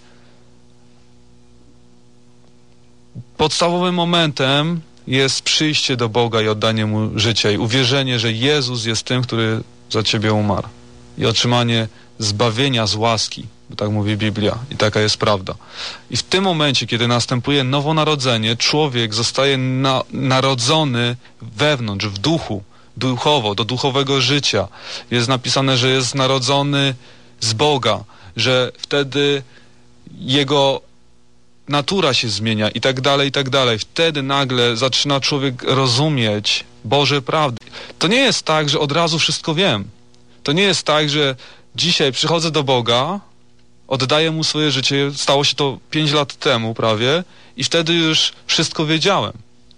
Podstawowym momentem jest przyjście do Boga i oddanie Mu życia i uwierzenie, że Jezus jest tym, który za ciebie umarł. I otrzymanie zbawienia z łaski, bo tak mówi Biblia i taka jest prawda. I w tym momencie, kiedy następuje nowonarodzenie, człowiek zostaje narodzony wewnątrz, w duchu, duchowo, do duchowego życia. Jest napisane, że jest narodzony z Boga, że wtedy jego natura się zmienia i tak dalej, i tak dalej. Wtedy nagle zaczyna człowiek rozumieć Boże prawdy. To nie jest tak, że od razu wszystko wiem. To nie jest tak, że dzisiaj przychodzę do Boga, oddaję Mu swoje życie, stało się to 5 lat temu prawie i wtedy już wszystko wiedziałem.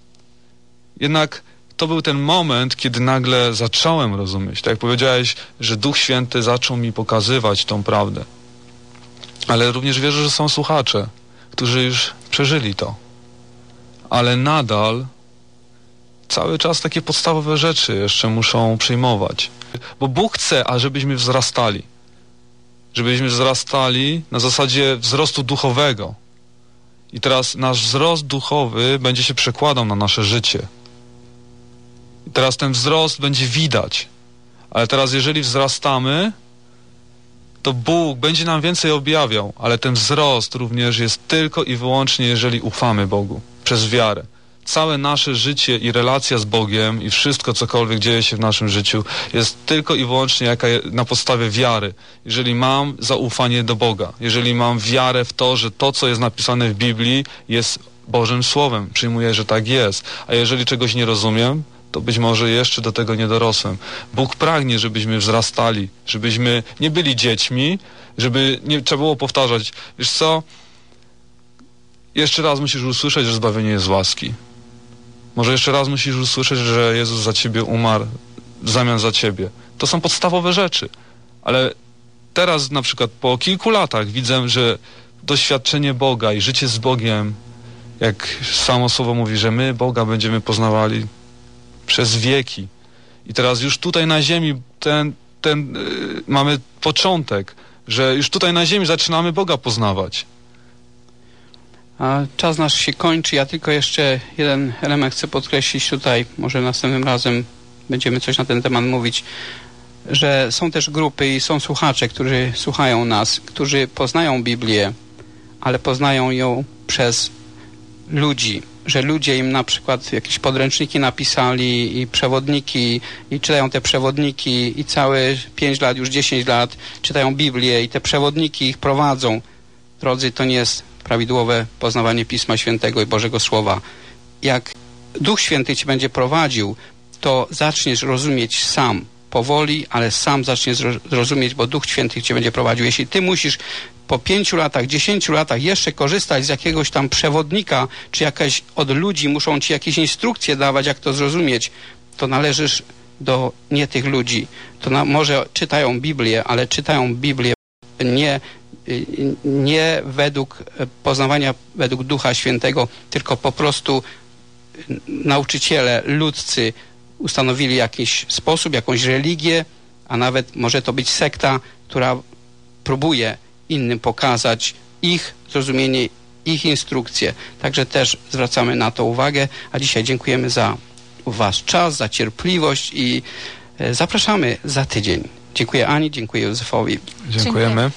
Jednak to był ten moment, kiedy nagle zacząłem rozumieć. Tak jak powiedziałeś, że Duch Święty zaczął mi pokazywać tą prawdę. Ale również wierzę, że są słuchacze, którzy już przeżyli to. Ale nadal cały czas takie podstawowe rzeczy jeszcze muszą przyjmować. Bo Bóg chce, ażebyśmy wzrastali. Żebyśmy wzrastali na zasadzie wzrostu duchowego. I teraz nasz wzrost duchowy będzie się przekładał na nasze życie. I teraz ten wzrost będzie widać. Ale teraz jeżeli wzrastamy, to Bóg będzie nam więcej objawiał, ale ten wzrost również jest tylko i wyłącznie, jeżeli ufamy Bogu, przez wiarę. Całe nasze życie i relacja z Bogiem i wszystko, cokolwiek dzieje się w naszym życiu, jest tylko i wyłącznie na podstawie wiary. Jeżeli mam zaufanie do Boga, jeżeli mam wiarę w to, że to, co jest napisane w Biblii, jest Bożym Słowem, przyjmuję, że tak jest. A jeżeli czegoś nie rozumiem, to być może jeszcze do tego nie dorosłem. Bóg pragnie, żebyśmy wzrastali, żebyśmy nie byli dziećmi, żeby nie trzeba było powtarzać, wiesz co, jeszcze raz musisz usłyszeć, że zbawienie jest z łaski. Może jeszcze raz musisz usłyszeć, że Jezus za ciebie umarł w zamian za ciebie. To są podstawowe rzeczy. Ale teraz na przykład po kilku latach widzę, że doświadczenie Boga i życie z Bogiem, jak samo słowo mówi, że my Boga będziemy poznawali przez wieki. I teraz już tutaj na ziemi mamy początek, że już tutaj na ziemi zaczynamy Boga poznawać. A czas nasz się kończy. Ja tylko jeszcze jeden element chcę podkreślić tutaj. Może następnym razem będziemy coś na ten temat mówić, że są też grupy i są słuchacze, którzy słuchają nas, którzy poznają Biblię, ale poznają ją przez ludzi, że ludzie im na przykład jakieś podręczniki napisali i przewodniki i czytają te przewodniki i całe 5 lat, już 10 lat czytają Biblię i te przewodniki ich prowadzą. Drodzy, to nie jest prawidłowe poznawanie Pisma Świętego i Bożego Słowa. Jak Duch Święty ci będzie prowadził, to zaczniesz rozumieć sam, powoli, ale sam zaczniesz rozumieć, bo Duch Święty cię będzie prowadził. Jeśli ty musisz po 5 latach, 10 latach jeszcze korzystać z jakiegoś tam przewodnika, czy jakaś od ludzi muszą ci jakieś instrukcje dawać, jak to zrozumieć, to należysz do nie tych ludzi. To może czytają Biblię, ale czytają Biblię nie według poznawania, według Ducha Świętego, tylko po prostu nauczyciele ludzcy ustanowili jakiś sposób, jakąś religię, a nawet może to być sekta, która próbuje innym pokazać ich zrozumienie, ich instrukcje. Także też zwracamy na to uwagę, a dzisiaj dziękujemy za wasz czas, za cierpliwość i zapraszamy za tydzień. Dziękuję Ani, dziękuję Józefowi. Dziękujemy.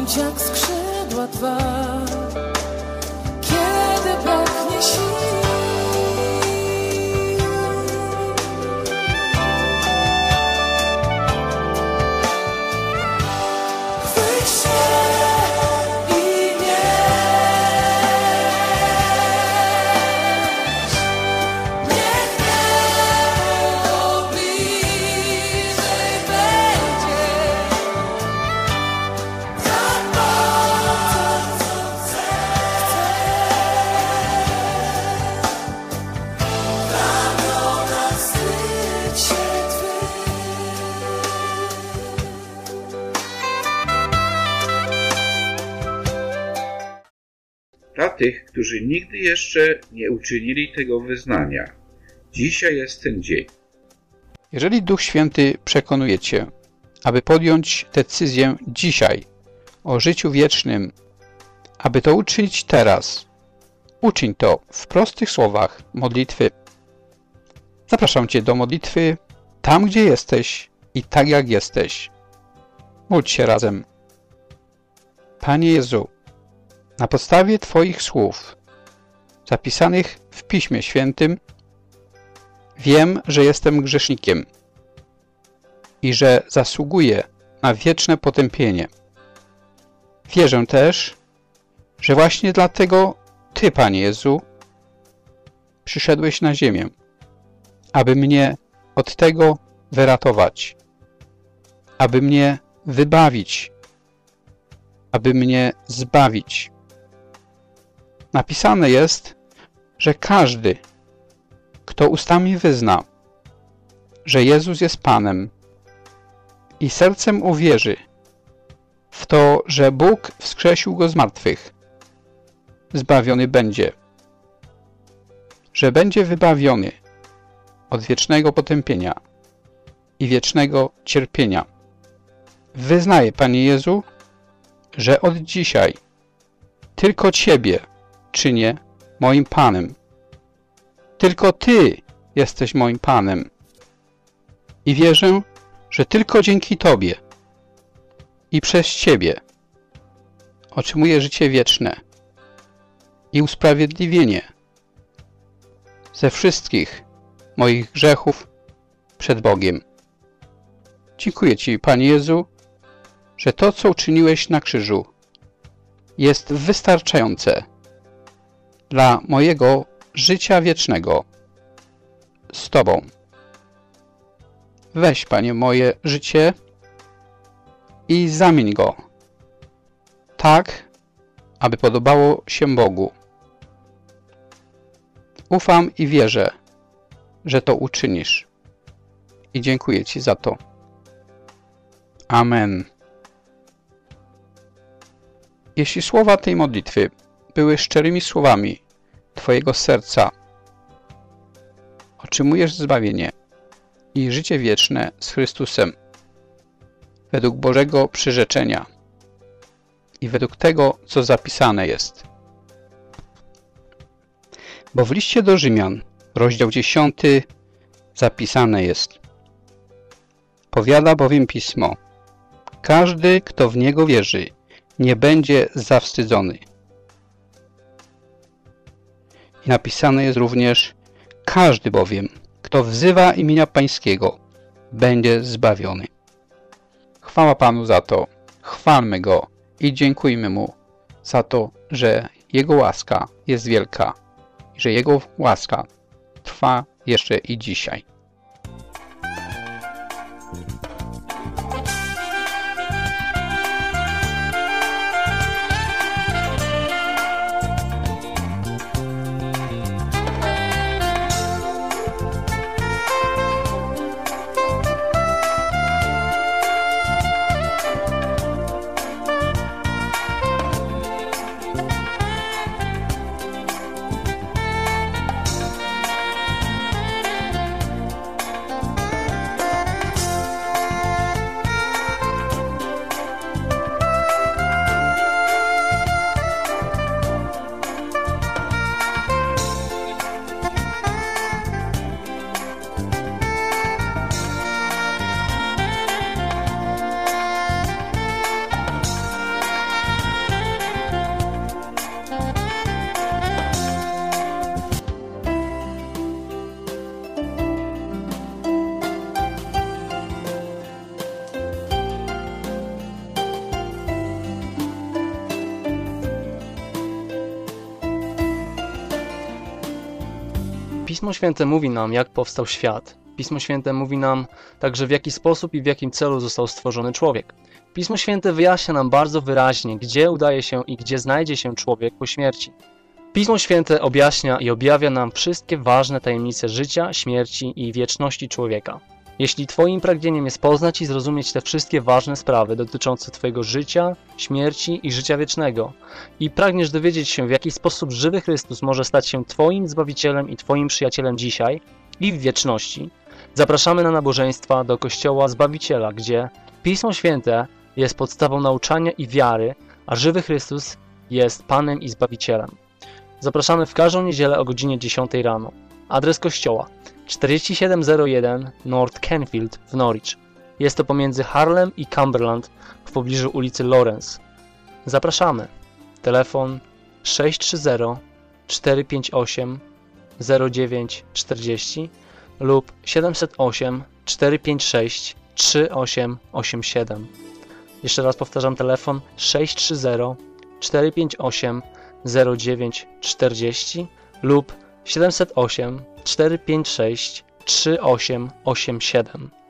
bądź jak skrzydła Twa, kiedy braknie sił. Chwyć się i nieś, niech niebo bliżej będzie. Tak bardzo chcę, ramiona wstydź się Twych. Dla tych, którzy nigdy jeszcze nie uczynili tego wyznania, dzisiaj jest ten dzień. Jeżeli Duch Święty przekonuje Cię, aby podjąć decyzję dzisiaj o życiu wiecznym, aby to uczynić teraz, uczyń to w prostych słowach modlitwy. Zapraszam Cię do modlitwy tam, gdzie jesteś i tak jak jesteś. Módl się razem. Panie Jezu, na podstawie Twoich słów zapisanych w Piśmie Świętym wiem, że jestem grzesznikiem i że zasługuję na wieczne potępienie. Wierzę też, że właśnie dlatego Ty, Panie Jezu, przyszedłeś na ziemię, aby mnie od tego wyratować, aby mnie wybawić, aby mnie zbawić. Napisane jest, że każdy, kto ustami wyzna, że Jezus jest Panem i sercem uwierzy w to, że Bóg wskrzesił Go z martwych, zbawiony będzie, że będzie wybawiony od wiecznego potępienia i wiecznego cierpienia. Wyznaję, Panie Jezu, że od dzisiaj tylko Ciebie czynię moim Panem. Tylko Ty jesteś moim Panem. I wierzę, że tylko dzięki Tobie i przez Ciebie otrzymuję życie wieczne i usprawiedliwienie ze wszystkich moich grzechów przed Bogiem. Dziękuję Ci, Panie Jezu, że to, co uczyniłeś na krzyżu, jest wystarczające dla mojego życia wiecznego z Tobą. Weź, Panie, moje życie i zamień go tak, aby podobało się Bogu. Ufam i wierzę, że to uczynisz. I dziękuję Ci za to. Amen. Jeśli słowa tej modlitwy były szczerymi słowami Twojego serca, otrzymujesz zbawienie i życie wieczne z Chrystusem według Bożego przyrzeczenia i według tego, co zapisane jest. Bo w liście do Rzymian, rozdział 10, zapisane jest: powiada bowiem Pismo, każdy, kto w Niego wierzy, nie będzie zawstydzony. I napisane jest również: każdy bowiem, kto wzywa imienia Pańskiego, będzie zbawiony. Chwała Panu za to, chwalmy Go i dziękujmy Mu za to, że Jego łaska jest wielka i że Jego łaska trwa jeszcze i dzisiaj. Pismo Święte mówi nam, jak powstał świat. Pismo Święte mówi nam także, w jaki sposób i w jakim celu został stworzony człowiek. Pismo Święte wyjaśnia nam bardzo wyraźnie, gdzie udaje się i gdzie znajdzie się człowiek po śmierci. Pismo Święte objaśnia i objawia nam wszystkie ważne tajemnice życia, śmierci i wieczności człowieka. Jeśli Twoim pragnieniem jest poznać i zrozumieć te wszystkie ważne sprawy dotyczące Twojego życia, śmierci i życia wiecznego i pragniesz dowiedzieć się, w jaki sposób żywy Chrystus może stać się Twoim Zbawicielem i Twoim przyjacielem dzisiaj i w wieczności, zapraszamy na nabożeństwa do Kościoła Zbawiciela, gdzie Pismo Święte jest podstawą nauczania i wiary, a żywy Chrystus jest Panem i Zbawicielem. Zapraszamy w każdą niedzielę o godzinie 10 rano. Adres kościoła 4701 North Canfield w Norwich. Jest to pomiędzy Harlem i Cumberland w pobliżu ulicy Lawrence. Zapraszamy. Telefon 630 458 0940 lub 708 456 3887. Jeszcze raz powtarzam, telefon 630 458 0940 lub 708 456 3887.